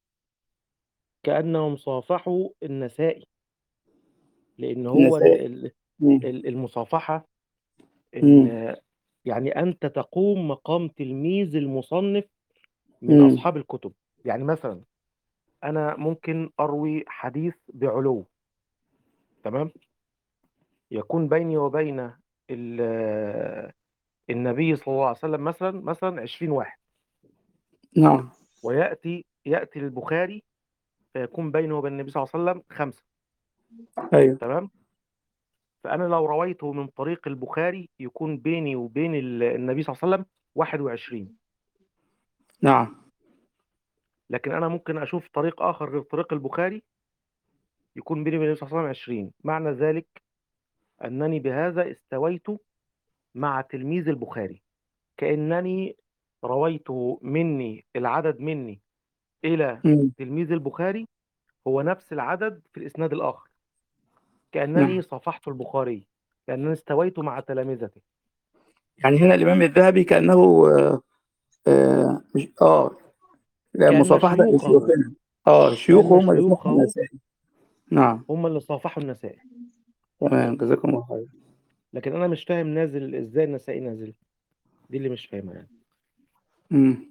كأنهم صافحوا النسائي، لأن هو ال- النسائي. ال- مم. ال- المصافحة مم. إن يعني أنت تقوم مقام تلميذ المصنف من مم. أصحاب الكتب. يعني مثلا أنا ممكن أروي حديث بعلو. تمام. يكون بيني وبين ال- النبي صلى الله عليه وسلم مثلا مثلا عشرين واحد، نعم. ويأتي يأتي البخاري فيكون بينه وبين النبي صلى الله عليه وسلم خمسة. أيوه. تمام. فأنا لو رويته من طريق البخاري يكون بيني وبين ال- النبي صلى الله عليه وسلم واحد وعشرين. نعم. لكن أنا ممكن أشوف طريق آخر غير طريق البخاري يكون بيني وبين النبي صلى الله عليه وسلم عشرين. معنى ذلك أنني بهذا استويت مع تلميذ البخاري، كأنني رويت مني العدد مني إلى مم. تلميذ البخاري هو نفس العدد في الإسناد الآخر، كأنني نعم. صافحت البخاري، كأنني استويت مع تلامذته. يعني هنا الإمام الذهبي كأنه آه آه مش آه لا، كأن مصافحة شيوخه لشيوخنا. آه شيوخه كأن هم اللي صافحوا شيوخه النسائي. نعم. هم اللي صافحوا النسائي. تمام، جزاكم الله خير. لكن أنا مش فاهم نازل إزاي النسائي نازل، دي اللي مش فاهمها يعني. مم.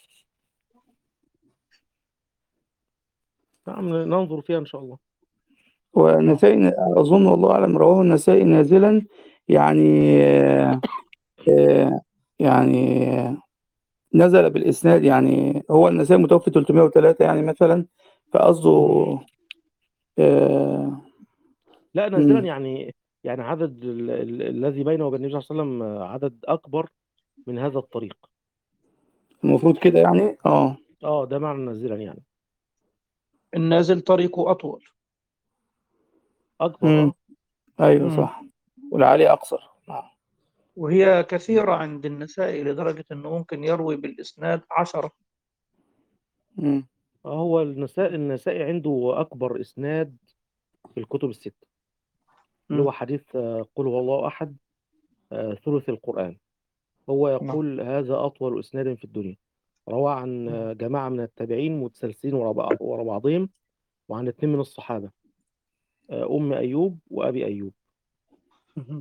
نعم، ننظر فيها إن شاء الله. والنسائي أظن والله أعلم رواه النسائي نازلا، يعني آه آه يعني آه نزل بالإسناد، يعني هو النسائي متوفي ثلاثمائة وثلاثة يعني مثلا، فقصده مم. آه لا، نازلا مم. يعني يعني عدد ال- ال- الذي بينه وبين النبي صلى الله عليه وسلم عدد أكبر من هذا الطريق. المفروض كده يعني اه اه، ده معنى نازلا يعني النازل طريقه أطول. أكبر. مم. اه ايوه مم. صح، والعالي اقصر. نعم. وهي كثيرة عند النسائي لدرجة أنه ممكن يروي بالإسناد عشرة. مم. آه، هو النسائي النسائي عنده أكبر إسناد في الكتب الستة، اللي مم. هو حديث آه، قل هو الله أحد، آه، ثلث القرآن. هو نعم. يقول هذا أطول إسناد في الدنيا، روى عن مم. آه، جماعة من التابعين متسلسلين ورا بعض- ورا بعضهم، وعن اثنين من الصحابة، آه، أم أيوب وأبي أيوب. مم.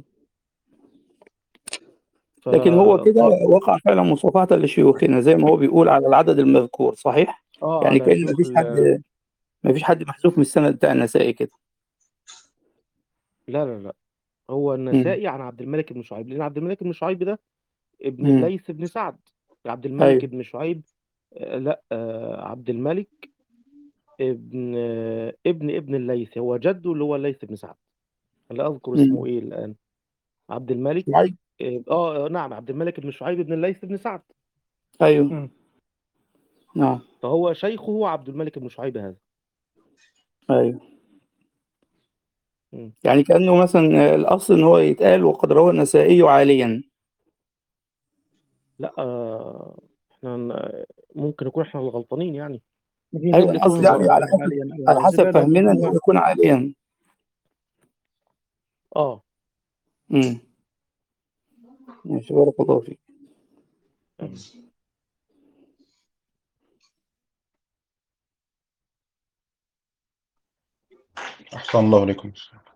لكن هو كده فقال وقع فعلا مصافحة لشيوخنا زي ما هو بيقول على العدد المذكور، صحيح؟ اه يعني على كأن شيوخ مفيش ال... حد مفيش حد محذوف من السند بتاع النسائي كده. لا لا لا، هو مم. النسائي عن عبد الملك بن شعيب، لأن عبد الملك بن شعيب ده ابن مم. الليث بن سعد. عبد الملك ايوه. بن شعيب، آه، لا آه، عبد الملك ابن آه، ابن ابن الليث، هو جده اللي هو الليث بن سعد. لا أذكر اسمه مم. إيه الآن. عبد الملك، شعيب. اه آه، نعم، عبد الملك بن شعيب بن الليث بن سعد. ايوه. مم. نعم. فهو شيخه هو عبد الملك بن شعيب هذا. ايوه. مم. يعني كأنه مثلا الأصل إن هو يتقال وقد روى النسائي عاليا. لا آه، احنا ن- ممكن نكون احنا الغلطانين يعني. دي من أيوه، وجهة أنا قصدي نظر يعني على يعني حسب حاليا أو على حسب غالبا إن فهمنا إن هو هو يكون عاليا. اه امم ماشي، بارك الله فيك. آمين. أحسن الله عليكم.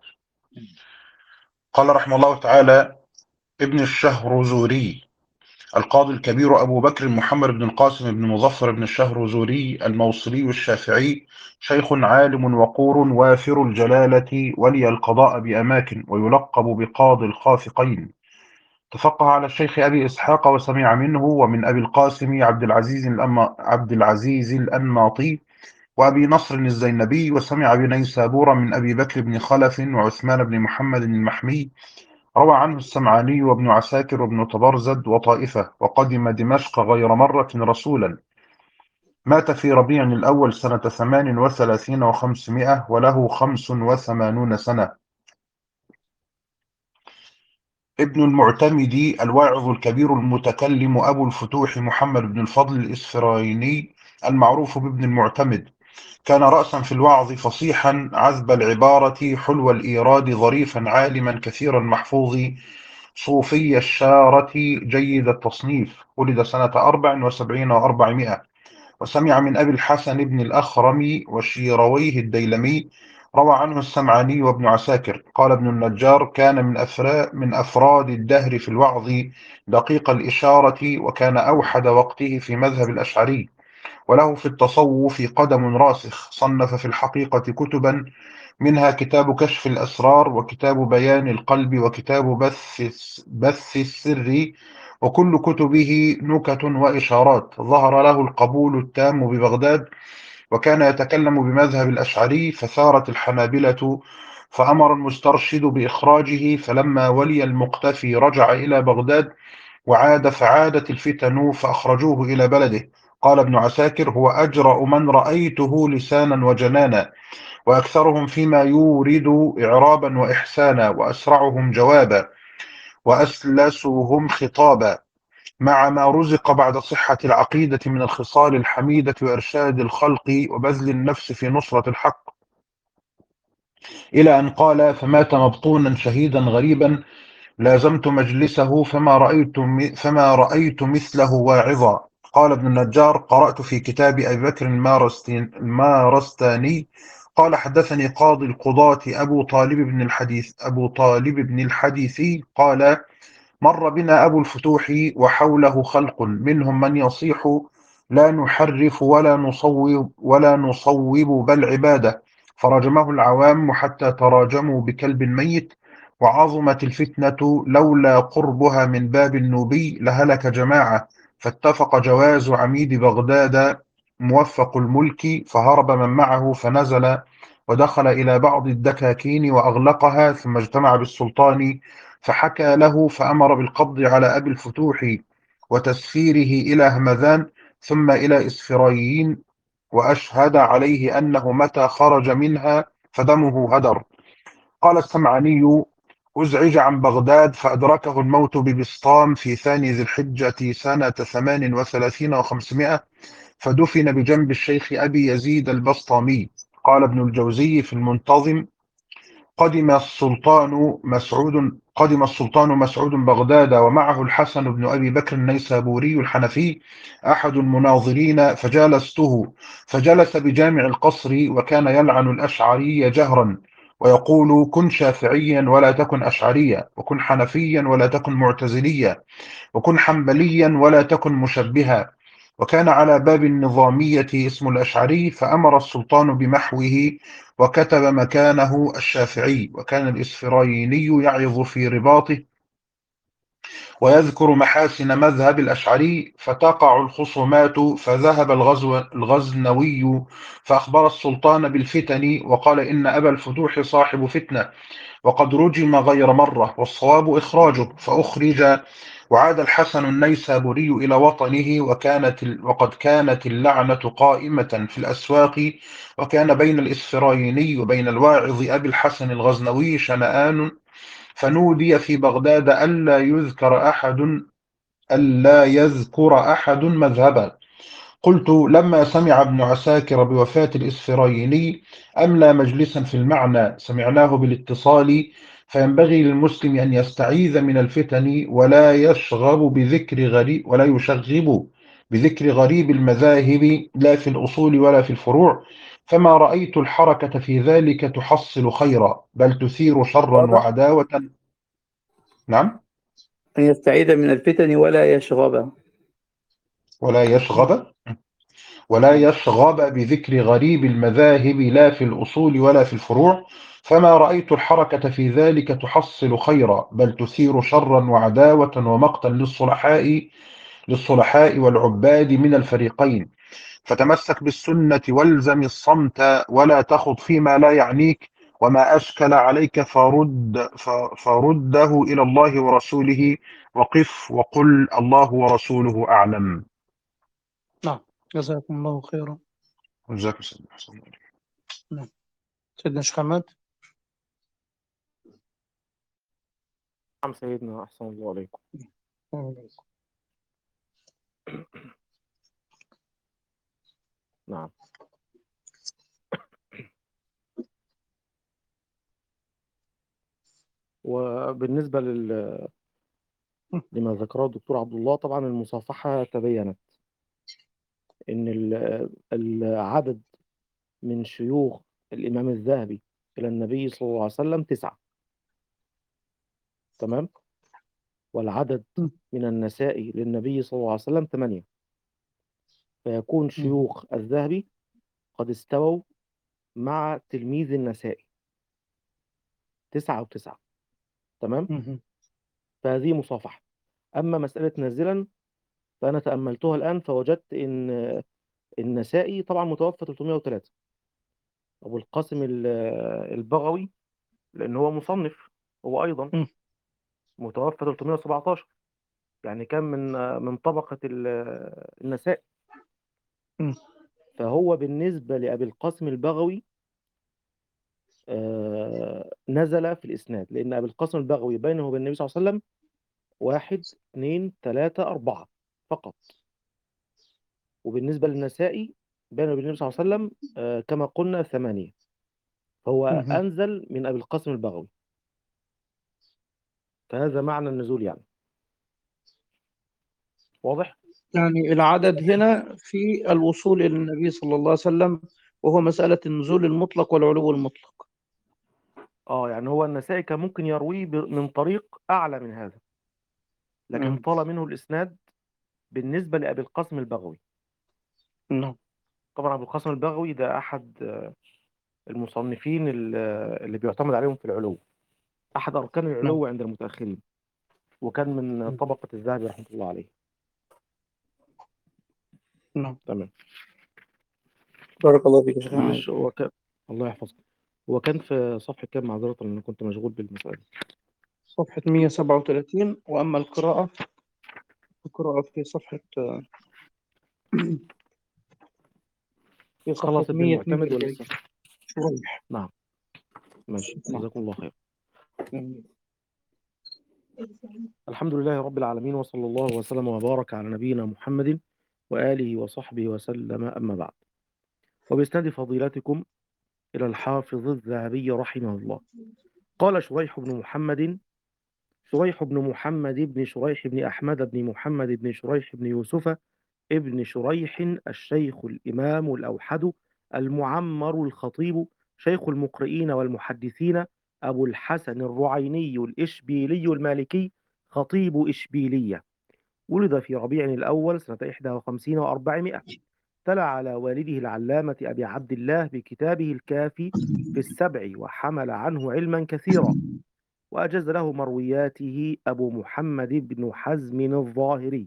قال رحمه الله تعالى: ابن الشهرزوري القاضي الكبير أبو بكر محمد بن القاسم بن مظفر بن الشهرزوري الموصلي الشافعي، شيخ عالم وقور وافر الجلالة، ولي القضاء بأماكن، ويلقب بقاضي الخافقين. تفقه على الشيخ أبي إسحاق وسمع منه ومن أبي القاسم عبد العزيز الأما عبد العزيز الأنماطي وأبي نصر الزينبي، وسمع بنيسابور من أبي بكر بن خلف وعثمان بن محمد المحمي. روى عنه السمعاني وابن عساكر وابن طبرزد وطائفة. وقدم دمشق غير مرة رسولا. مات في ربيع الأول سنة ثمان وثلاثين وخمسمائة وله خمس وثمانون سنة. ابن المعتمد الواعظ الكبير المتكلم أبو الفتوح محمد بن الفضل الإسفرايني المعروف بابن المعتمد، كان رأسا في الوعظ، فصيحا عذب العبارة، حلو الإيراد، ظريفا عالما كثير المحفوظ، صوفي الشارة، جيد التصنيف. ولد سنة أربع وسبعين وأربعمائة. وسمع من أبي الحسن بن الأخرم وشيرويه الديلمي. روى عنه السمعاني وابن عساكر. قال ابن النجار: كان من أفراد, من أفراد الدهر في الوعظ، دقيق الإشارة، وكان أوحد وقته في مذهب الأشعري. وله في التصوف قدم راسخ. صنف في الحقيقة كتبا، منها كتاب كشف الأسرار، وكتاب بيان القلب، وكتاب بث بث السر، وكل كتبه نكت وإشارات. ظهر له القبول التام ببغداد، وكان يتكلم بمذهب الأشعري، فثارت الحنابلة فأمر المسترشد بإخراجه، فلما ولي المقتفي رجع إلى بغداد، وعاد فعادت الفتن فأخرجوه إلى بلده. قال ابن عساكر: هو أجرأ من رأيته لسانا وجنانا، وأكثرهم فيما يورد إعرابا وإحسانا، وأسرعهم جوابا، وأسلسهم خطابا، مع ما رزق بعد صحة العقيدة من الخصال الحميدة وإرشاد الخلق وبذل النفس في نصرة الحق، إلى أن قال: فمات مبطونا شهيدا غريبا، لازمت مجلسه فما رأيت فما رأيت مثله واعظا. قال ابن النجار: قرأت في كتاب أبي بكر المارستاني قال: حدثني قاضي القضاة أبو طالب بن الحديث أبو طالب بن الحديثي قال: مر بنا أبو الفتوح وحوله خلق منهم من يصيح: لا نحرف ولا نصوب ولا نصوب بل عبادة، فرجمه العوام حتى تراجموا بكلب ميت، وعظمت الفتنة لولا قربها من باب النوبي لهلك جماعة، فاتفق جواز عميد بغداد موفق الملك، فهرب من معه فنزل ودخل إلى بعض الدكاكين وأغلقها، ثم اجتمع بالسلطان فحكى له، فأمر بالقبض على أبي الفتوح وتسفيره إلى همذان ثم إلى إسفرايين، وأشهد عليه أنه متى خرج منها فدمه هدر. قال السمعاني: أزعج عن بغداد فأدركه الموت ببسطام في ثاني ذي الحجة سنة ثمان وثلاثين وخمسمائة، فدفن بجنب الشيخ أبي يزيد البسطامي. قال ابن الجوزي في المنتظم: قدم السلطان مسعود قدم السلطان مسعود بغداد، ومعه الحسن بن أبي بكر النيسابوري الحنفي أحد المناظرين، فجالسته فجلس بجامع القصر، وكان يلعن الأشعري جهرا ويقول: كن شافعيا ولا تكن أشعريا، وكن حنفيا ولا تكن معتزليا، وكن حنبليا ولا تكن مشبها. وكان على باب النظامية اسم الأشعري، فأمر السلطان بمحوه وكتب مكانه الشافعي. وكان الإسفرايني يعظ في رباطه ويذكر محاسن مذهب الأشعري، فتقع الخصومات، فذهب الغزو الغزنوي فأخبر السلطان بالفتن، وقال: إن أبا الفتوح صاحب فتنة، وقد رجم غير مرة، والصواب إخراجه، فأخرج. وعاد الحسن النيسابوري إلى وطنه، وكانت وقد كانت اللعنة قائمة في الأسواق، وكان بين الإسفرايني وبين الواعظ أبي الحسن الغزنوي شنآن، فنودي في بغداد ألا يذكر أحد ألا يذكر أحد مذهبا. قلت: لما سمع ابن عساكر بوفاة الإسفرايني أملى مجلسا في المعنى سمعناه بالاتصال، فينبغي للمسلم أن يستعيذ من الفتن، ولا يشغب بذكر غريب ولا يشغب بذكر غريب المذاهب، لا في الأصول ولا في الفروع، فما رأيت الحركة في ذلك تحصل خيرا، بل تثير شرا واضح وعداوة. نعم. أن يستعيذ من الفتن ولا يشغب. ولا يشغب ولا يشغب بذكر غريب المذاهب، لا في الأصول ولا في الفروع، فما رأيت الحركة في ذلك تحصل خيرا، بل تثير شرا وعداوة ومقتا للصلحاء للصلحاء والعباد من الفريقين. فتمسك بالسنة والزم الصمت، ولا تخض فيما لا يعنيك، وما أشكل عليك فرد فرده إلى الله ورسوله، وقف وقل: الله ورسوله أعلم. نعم، جزاكم الله خيرا. جزاك الله خيرا. نعم. سيدنا شيخ حماد. نعم سيدنا، أحسن الله عليكم. نعم. وبالنسبة لل... لما ذكره الدكتور عبد الله، طبعا المصافحة تبينت إن ال- العدد من شيوخ الإمام الذهبي إلى النبي صلى الله عليه وسلم تسعة، تمام، والعدد م. من النسائي للنبي صلى الله عليه وسلم ثمانية، فيكون م. شيوخ الذهبي قد استووا مع تلميذ النسائي تسعة وتسعة، تمام. م. فهذه مصافحة. أما مسألة نازلا فأنا تأملتها الآن فوجدت إن النسائي طبعا متوفى ثلاثمائة وثلاثة، أبو القاسم ال- البغوي لأن هو مصنف هو أيضا م. متوفى ثلاثمائة وسبعة عشر، يعني كان من من طبقة ال- النسائي. م. فهو بالنسبة لأبي القاسم البغوي آه، نزل في الإسناد، لأن أبي القاسم البغوي بينه وبين النبي صلى الله عليه وسلم واحد اثنين ثلاثة أربعة فقط. وبالنسبة للنسائي بينه وبين النبي صلى الله عليه وسلم آه، كما قلنا ثمانية. فهو مهم. أنزل من أبي القاسم البغوي، فهذا معنى النزول يعني. واضح؟ يعني العدد هنا في الوصول إلى النبي صلى الله عليه وسلم، وهو مسألة النزول المطلق والعلو المطلق. اه يعني هو النسائي كان ممكن يرويه ب- من طريق أعلى من هذا، لكن مم. طال منه الإسناد بالنسبة لأبي القاسم البغوي. نعم. طبعا أبو القاسم البغوي ده أحد آه، المصنفين ال- آه، اللي بيعتمد عليهم في العلو، أحد أركان نعم. العلو عند المتأخرين، وكان من طبقة الذهبي رحمة الله عليه. نعم. تمام. بارك الله فيك يا شيخ معلش، عماد. هو كان، الله يحفظك، هو كان في صفحة كام؟ معذرة لأن كنت مشغول بالمسألة دي. صفحة مئة وسبعة وثلاثين. وأما القراءة، القراءة في صفحة في صفحة خلص ابن المعتمد ولا مئة واثنين وأربعين. لسه؟ شريح. نعم. ماشي، نعم. جزاكم الله خير. مم. الحمد لله رب العالمين، وصلى الله وسلم وبارك على نبينا محمد وآله وصحبه وسلم، أما بعد. وبإسناد فضيلتكم إلى الحافظ الذهبي رحمه الله، قال شريح بن محمد شريح بن محمد بن شريح بن أحمد بن محمد بن شريح بن يوسف ابن شريح الشيخ الإمام الأوحد المعمر الخطيب، شيخ المقرئين والمحدثين، أبو الحسن الرعيني الإشبيلي المالكي، خطيب إشبيلية. ولد في ربيع الأول سنة إحدى وخمسين وأربعمائة. تلا على والده العلامة أبي عبد الله بكتابه الكافي في السبع، وحمل عنه علما كثيرا، وأجز له مروياته أبو محمد بن حزم الظاهري.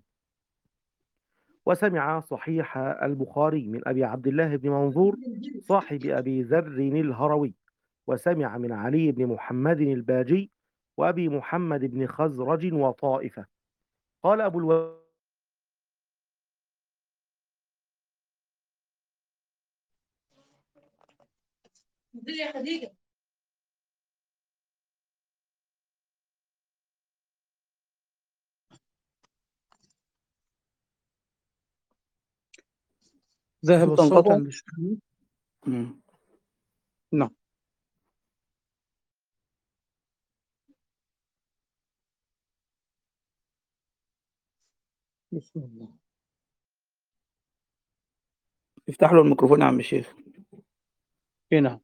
وسمع صحيح البخاري من أبي عبد الله بن منظور صاحب أبي ذر الهروي. وسمع من علي بن محمد الباجي وأبي محمد بن خزرج وطائفة. قال أبو الو... ذهب صوت الصوت انقطع. عند الشيخ. مم. نعم. بسم الله. افتح له الميكروفون يا عم الشيخ. هنا.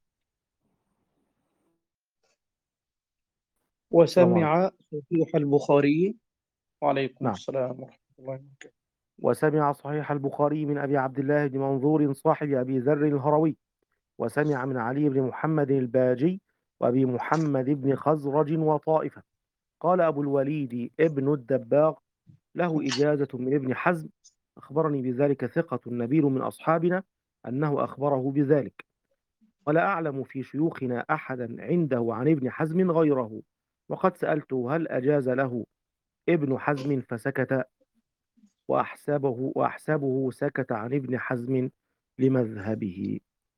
السلام عليكم. وسمع صحيح البخاري. وعليكم نعم. السلام ورحمة الله وبركاته. وسمع صحيح البخاري من أبي عبد الله بن منظور صاحب أبي ذر الهروي. وسمع من علي بن محمد الباجي وأبي محمد بن خزرج وطائفة. قال أبو الوليد ابن الدباغ له إجازة من ابن حزم، أخبرني بذلك ثقة نبيل من أصحابنا أنه أخبره بذلك، ولا أعلم في شيوخنا أحدا عنده عن ابن حزم غيره. وقد سألته هل أجاز له ابن حزم فسكت، وأحسبه, وأحسبه سكت عن ابن حزم لمذهبه.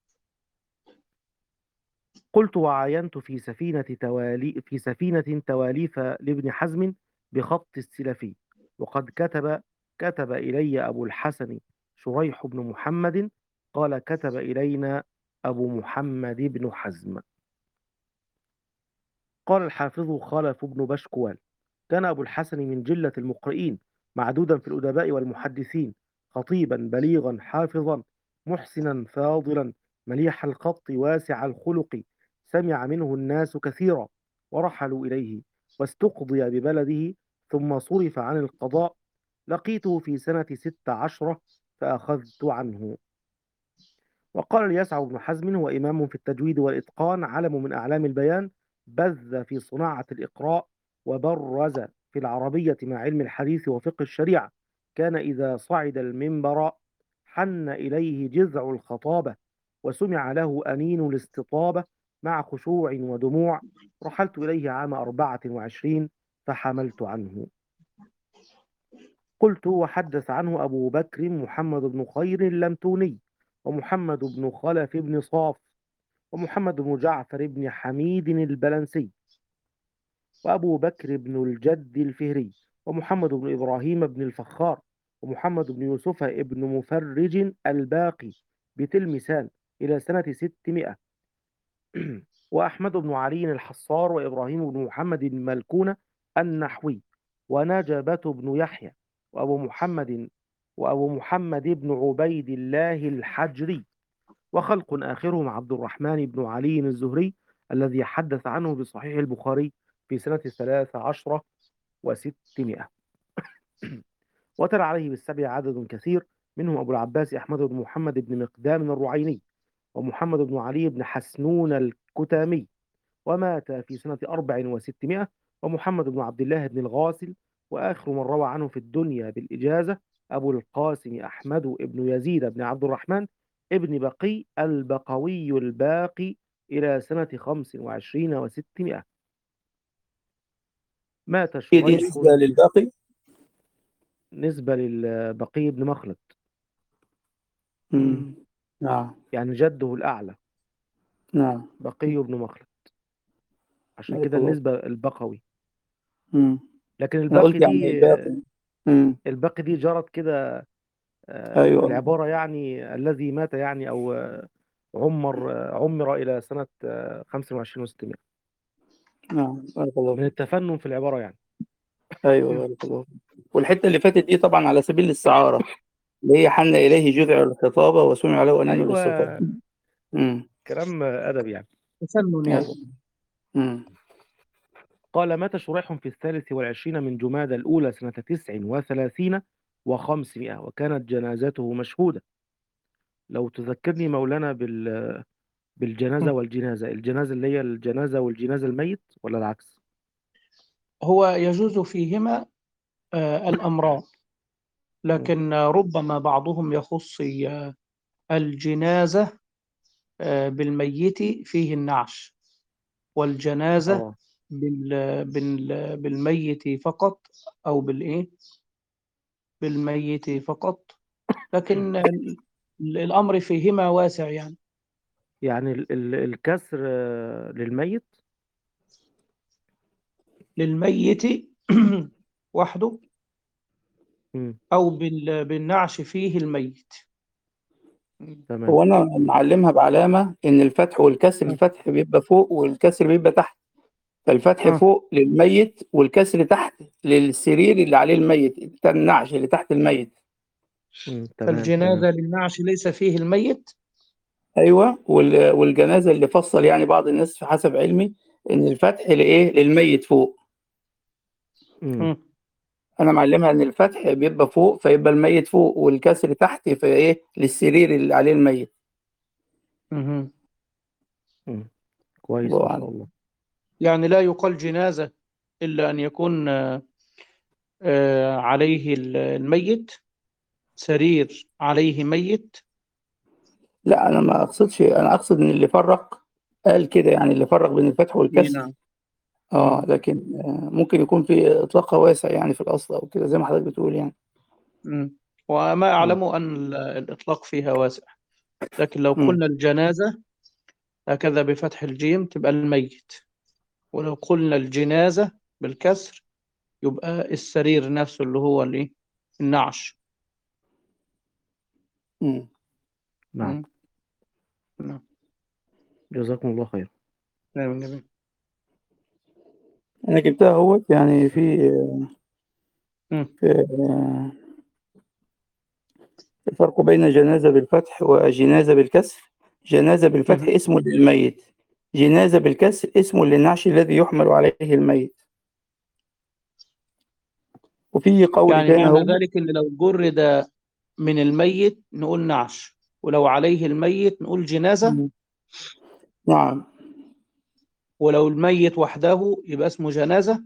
قلت وعاينت في سفينة توالي في سفينة تواليف لابن حزم بخط السلفي، وقد كتب كتب إلي أبو الحسن شريح بن محمد، قال كتب إلينا أبو محمد بن حزم. قال الحافظ خلف بن بشكوال كان أبو الحسن من جلة المقرئين، معدودا في الأدباء والمحدثين، خطيبا بليغا حافظا محسنا فاضلا مليح الخط واسع الخلق، سمع منه الناس كثيرا ورحلوا إليه، واستقضي ببلده ثم صرف عن القضاء. لقيته في سنة ست عشرة فأخذت عنه. وقال اليسع بن حزم هو إمام في التجويد والإتقان، علم من أعلام البيان، بذ في صناعة الإقراء، وبرز في العربية مع علم الحديث وفقه الشريعة. كان إذا صعد المنبر حن إليه جذع الخطابة، وسمع له أنين الاستطابة مع خشوع ودموع. رحلت إليه عام أربعة وعشرين فحملت عنه. قلت وحدث عنه أبو بكر محمد بن خير اللمتوني، ومحمد بن خلف بن صاف، ومحمد بن جعفر بن حميد البلنسي، وأبو بكر بن الجد الفهري، ومحمد بن إبراهيم بن الفخار، ومحمد بن يوسف بن مفرج الباقي بتلمسان إلى سنة ستمائة، وأحمد بن علي الحصار، وإبراهيم بن محمد الملكون النحوي، ونجبة بن يحيى، وأبو محمد وأبو محمد بن عبيد الله الحجري، وخلق آخرهم عبد الرحمن بن علي الزهري الذي حدث عنه بصحيح البخاري في سنة ثلاث عشرة وستمائة. وتلا عليه بالسبع عدد كثير، منهم أبو العباس أحمد بن محمد بن مقدام الرعيني، ومحمد بن علي بن حسنون الكتامي، ومات في سنة أربع وستمائة، ومحمد بن عبد الله بن الغاسل، وآخر من روى عنه في الدنيا بالإجازة أبو القاسم أحمد بن يزيد بن عبد الرحمن ابن بقي البقوي الباقي إلى سنة خمس وعشرين وستمائة. مات هي دي شريح نسبة للباقي. نسبة للبقي بن مخلد، مم. نعم يعني جده الأعلى نعم. بقي بن مخلد، عشان بارك كده الله. النسبة البقوي. مم. لكن أنا قلت الباقي يعني دي الباقي. مم. الباقي دي جرت كده آه، في أيوه. العبارة، يعني الذي مات يعني أو آه، عمر آه، عمر إلى سنة آه، خمسة وعشرين وستمائة، نعم بارك الله من فيك. التفنن في العبارة يعني. أيوه بارك الله فيك. والحتة اللي فاتت دي طبعا على سبيل الاستعارة، اللي هي حن إليه جذع الخطابة وسمع له أنين بالصفات. أيوة، مم. كلام أدب يعني. تفنن يعني. أيوه. مم. قال مات شريح في الثالث والعشرين من جمادى الأولى سنة تسع وثلاثين وخمسمائة، وكانت جنازته مشهودة. لو تذكرني مولانا بال بالجنازة والجنازة، الجنازة اللي هي الجنازة والجنازة الميت ولا العكس؟ هو يجوز فيهما آه، الأمران، لكن ربما بعضهم يخص آه، الجنازة آه، بالميت فيه النعش، والجنازة اه بال- بال- بالميت فقط، أو بالإيه بالميت فقط. لكن ال- الأمر فيهما واسع يعني. يعني ال- ال- الكسر آه، للميت. للميت وحده، مم. أو بال- بالنعش فيه الميت. تمام. هو أنا معلمها بعلامة إن الفتح والكسر، الفتح بيبقى فوق والكسر بيبقى تحت، فالفتح آه. فوق للميت والكسر تحت للسرير اللي عليه الميت، بتاع النعش اللي تحت الميت. مم. تمام تمام. فالجنازة للنعش ليس فيه الميت. ايوه. وال- والجنازه اللي فصل يعني بعض الناس في حسب علمي ان الفتح لايه للميت فوق. مم. مم. انا معلمها ان الفتح بيبقى فوق فيبقى الميت فوق، والكسر تحت فايه للسرير اللي عليه الميت. مهم. مم. كويس الله ما شاء اعلم. الله. يعني لا يقال جنازة إلا أن يكون آه، آه، عليه ال- الميت، سرير عليه ميت. لا انا ما اقصدش، انا اقصد ان اللي فرق قال كده، يعني اللي فرق بين الفتح إيه والكسر. نعم. اه مم. لكن آه ممكن يكون في اطلاق واسع يعني في الاصل او كده زي ما حضرتك بتقول يعني. مم. وما مم. أعلم أن ال- الإطلاق فيها واسع، لكن لو مم. قلنا الجنازة هكذا بفتح الجيم تبقى الميت، ولو قلنا الجنازة بالكسر يبقى السرير نفسه اللي هو الإيه النعش. مم. نعم. مم. نعم. جزاكم الله خير. نعم جميل. انا جبتها اهوت يعني في مم. في آه، الفرق بين جنازة بالفتح وجنازة بالكسر. جنازة بالفتح مهم. اسم للميت، جنازة بالكسر اسم للنعش الذي يحمل عليه الميت. وفي قول يعني تاني معنى هو. ذلك إن لو جرد من الميت نقول نعش، ولو عليه الميت نقول جنازة، نعم. ولو الميت وحده يبقى اسمه جنازة.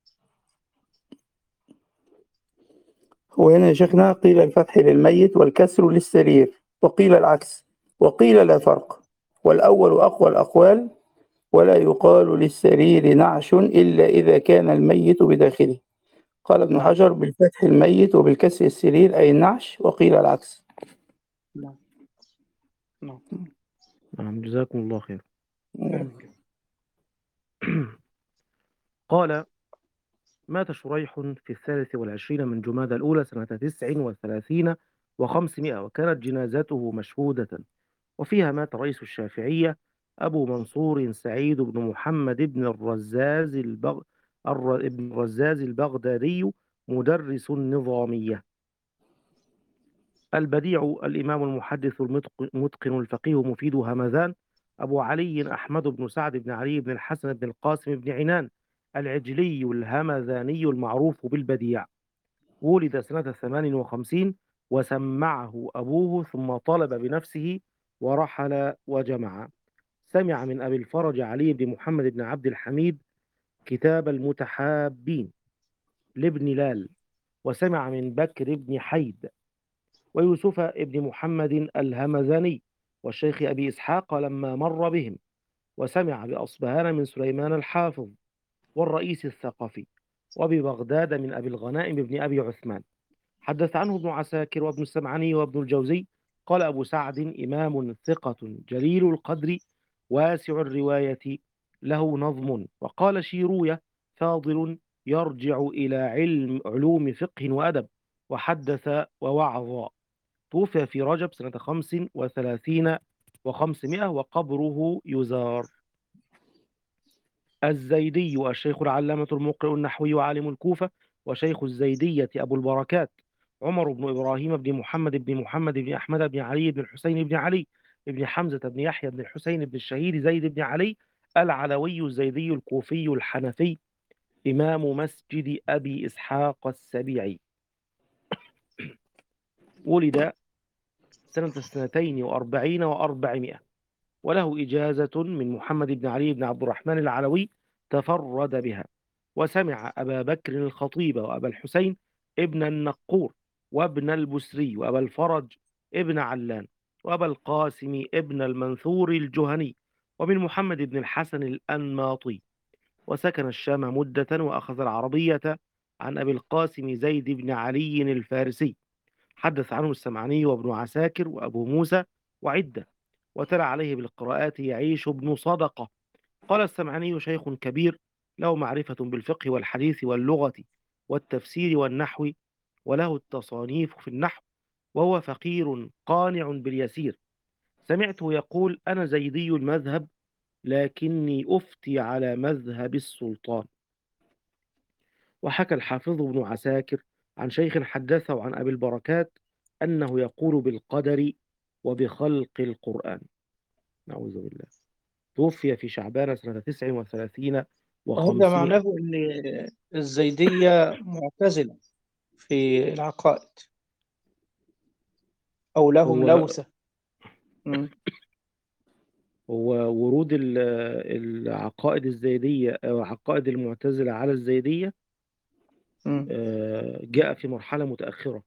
وهنا يا شيخنا قيل الفتح للميت والكسر للسرير، وقيل العكس، وقيل لا فرق، والأول أقوى الأقوال، ولا يقال للسرير نعش إلا إذا كان الميت بداخله. قال ابن نعم. حجر بالفتح الميت وبالكسر السرير أي النعش، وقيل العكس. نعم. نعم. نعم جزاكم الله خير. قال: مات شريح في الثالث والعشرين من جمادى الأولى سنة تسع وثلاثين وخمسمائة، وكانت جنازته مشهودة، وفيها مات رئيس الشافعية أبو منصور سعيد بن محمد بن الرزاز البغ... الر... ابن الرزاز البغدادي، مدرس النظامية. البديع الإمام المحدث المتق- المتقن الفقيه مفيد همذان أبو علي أحمد بن سعد بن علي بن الحسن بن القاسم بن عنان العجلي الهمذاني المعروف بالبديع، ولد سنة ثمان وخمسين، وسمعه أبوه ثم طلب بنفسه ورحل وجمع. سمع من أبي الفرج علي بن محمد بن عبد الحميد كتاب المتحابين لابن لال، وسمع من بكر بن حيد ويوسف بن محمد الهمذاني والشيخ أبي إسحاق لما مر بهم، وسمع بأصبهان من سليمان الحافظ والرئيس الثقفي، وببغداد من أبي الغنائم بن أبي عثمان. حدث عنه ابن عساكر وابن السمعاني وابن الجوزي. قال أبو سعد: إمام ثقة جليل القدر واسع الرواية، له نظم. وقال شيروية: فاضل يرجع إلى علم علوم فقه وأدب، وحدث ووعظ. توفي في رجب سنة خمس وثلاثين وخمسمائة، وقبره يزار. الزيدي الشيخ العلامة المقرئ النحوي وعالم الكوفة، وشيخ الزيدية أبو البركات عمر بن إبراهيم بن محمد بن محمد بن أحمد بن علي بن الحسين بن علي بن حمزة بن يحيى بن الحسين بن الشهيد زيد بن علي العلوي الزيدي الكوفي الحنفي، إمام مسجد أبي إسحاق السبيعي. ولد سنة اثنتين وأربعين وأربعمائة، وله إجازة من محمد بن علي بن عبد الرحمن العلوي تفرد بها، وسمع أبا بكر الخطيب وأبا الحسين ابن النقور وابن البسري وأبا الفرج ابن علان وأبا القاسم ابن المنثور الجهني، ومن محمد بن الحسن الأنماطي. وسكن الشام مدة، وأخذ العربية عن أبي القاسم زيد بن علي الفارسي. حدث عنه السمعاني وابن عساكر وأبو موسى وعدة. وتلا عليه بالقراءات يعيش بن صدقة. قال السمعاني: شيخ كبير، له معرفة بالفقه والحديث واللغة والتفسير والنحو، وله التصانيف في النحو، وهو فقير قانع باليسير. سمعته يقول: أنا زيدي المذهب، لكني أفتي على مذهب السلطان. وحكى الحافظ ابن عساكر عن شيخ حدثه عن أبي البركات أنه يقول بالقدر وبخلق القرآن. نعوذ بالله. توفي في شعبان سنة تسع وثلاثين هذا وخمسمائة. معناه أن الزيدية معتزلة في العقائد أو لهم هو لوثة. مم. هو ورود ال- العقائد الزيدية أو عقائد المعتزلة على الزيدية مم. آه، جاء في مرحلة متأخرة.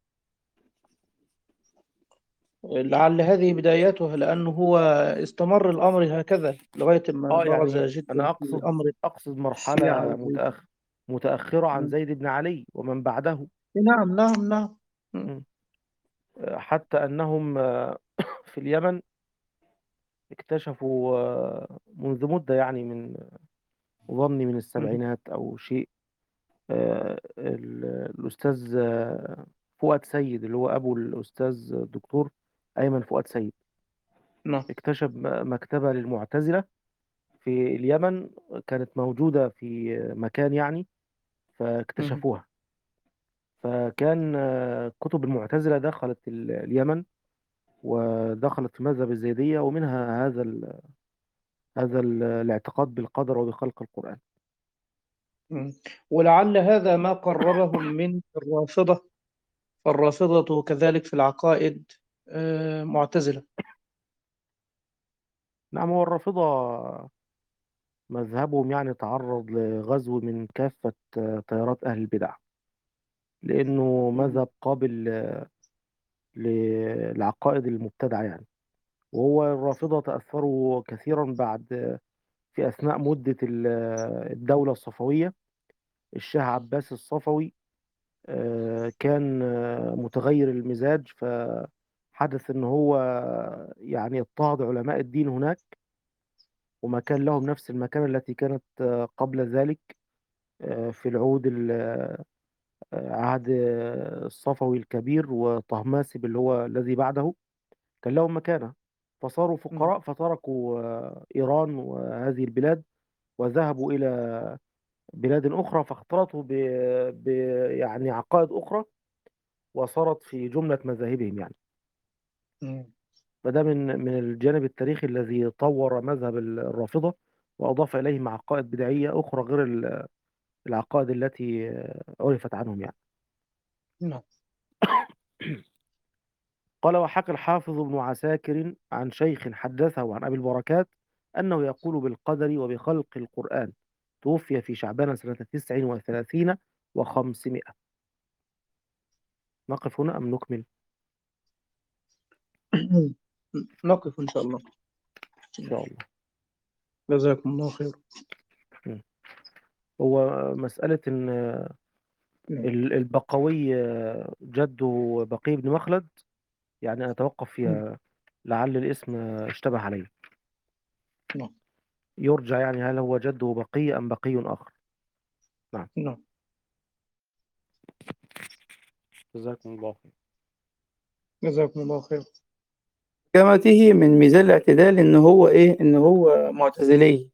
لعل هذه بدايتها، لأنه هو استمر الأمر هكذا لغاية ما اه برز يعني جدا أنا في أقصد أمر أقصد الشيعة مرحلة والزيدية. متأخر متأخرة عن مم. زيد بن علي ومن بعده. نعم نعم نعم. مم. م. آه، حتى أنهم آه، في اليمن اكتشفوا آه، منذ مدة، يعني من ظني من مم. السبعينات أو شيء، آه، ال- الأستاذ آه، فؤاد سيد، اللي هو أبو الأستاذ الدكتور أيمن فؤاد سيد، نعم. اكتشف م- مكتبة للمعتزلة في اليمن، كانت موجودة في مكان يعني، مم. فاكتشفوها. فكان آه، كتب المعتزلة دخلت ال- اليمن، ودخلت في مذهب الزيدية، ومنها هذا ال هذا ال الاعتقاد بالقدر وبخلق القرآن. مم. ولعل هذا ما قربهم من الرافضة، فالرافضة كذلك في العقائد آه، معتزلة. نعم، هو الرافضة مذهبهم يعني تعرض لغزو من كافة آه، تيارات أهل البدع، لأنه مم. مذهب قابل آه، للعقائد المبتدعة يعني. وهو الرافضة تأثروا كثيرا بعد آه، في أثناء مدة ال- آه، الدولة الصفوية. الشاه عباس الصفوي آه، كان آه، متغير المزاج، فحدث ان هو يعني اضطهد علماء الدين هناك، وما كان لهم نفس المكانة التي كانت آه، قبل ذلك. آه، في العهود ال- آه، عهد الصفوي الكبير وطهماسب اللي هو الذي بعده، كان لهم مكانة، فصاروا مم. فقراء فتركوا آه، إيران وهذه البلاد وذهبوا إلى بلاد أخرى، فاختلطوا ب... ب... يعني عقائد أخرى، وصارت في جملة مذاهبهم يعني. مم. فده من من الجانب التاريخي الذي طور مذهب الرافضة، وأضاف إليهم عقائد بدعية أخرى غير ال- العقائد التي آه، عرفت عنهم يعني. نعم. قال: وحكى الحافظ ابن عساكر عن شيخ حدثه عن أبي البركات أنه يقول بالقدر وبخلق القرآن، توفي في شعبان سنة تسع وثلاثين وخمسمائة. نقف هنا أم نكمل؟ نقف إن شاء الله. إن شاء الله. جزاكم الله خير. م. هو مسألة إن نعم. ال- البقوي جده بقي بن مخلد، يعني أتوقف مم. فيها، لعل الاسم اشتبه عليه. نعم. يرجع يعني هل هو جده بقي أم بقي آخر. نعم. نعم. جزاكم الله خير. جزاكم الله خير. كمته من ميزان الاعتدال ان هو ايه ان هو معتزلي،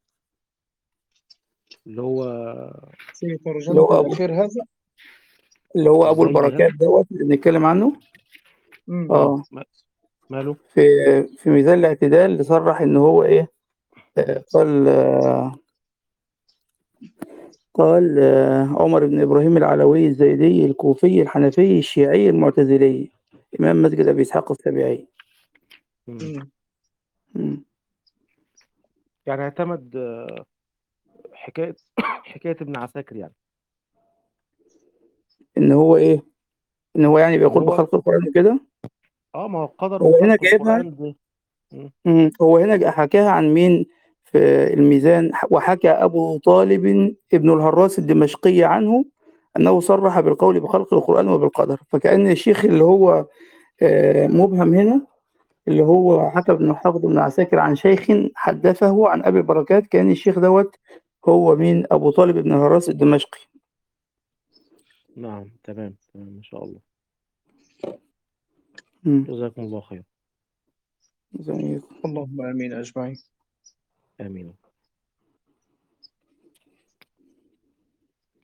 اللي هو في اللي ترجمة هو ابو الأخير هذا. اللي هو ابو الزيدي البركات هذا. دوت اللي بنتكلم عنه. مم. اه اه ما- ماله. في في ميزان الاعتدال اللي صرح ان هو ايه آه، قال آه، قال آه، عمر بن ابراهيم العلوي الزيدي الكوفي الحنفي الشيعي المعتزلي امام مسجد ابي اسحاق السبيعي. مم. مم. مم. يعني اعتمد آه، حكاية حكاية ابن عساكر يعني. ان هو ايه ان هو يعني ان بيقول هو بخلق القران وكده. اه ما هو القدر هو هنا وخلق جايبها. القرآن ده. مم. مم. هو هنا جا- حكاها عن مين في الميزان، وحكى أبو طالب ابن الهراس الدمشقي عنه أنه صرح بالقول بخلق القرآن وبالقدر. فكأن الشيخ اللي هو آه، مبهم هنا اللي هو حكى ابن حافظ بن عساكر عن شيخ حدثه عن أبي البركات، كان الشيخ دوت هو مين أبو طالب ابن الهراس الدمشقي. نعم. تمام تمام إن شاء الله. مم. جزاكم الله خير. زي اللهم آمين أجمعين. آمين.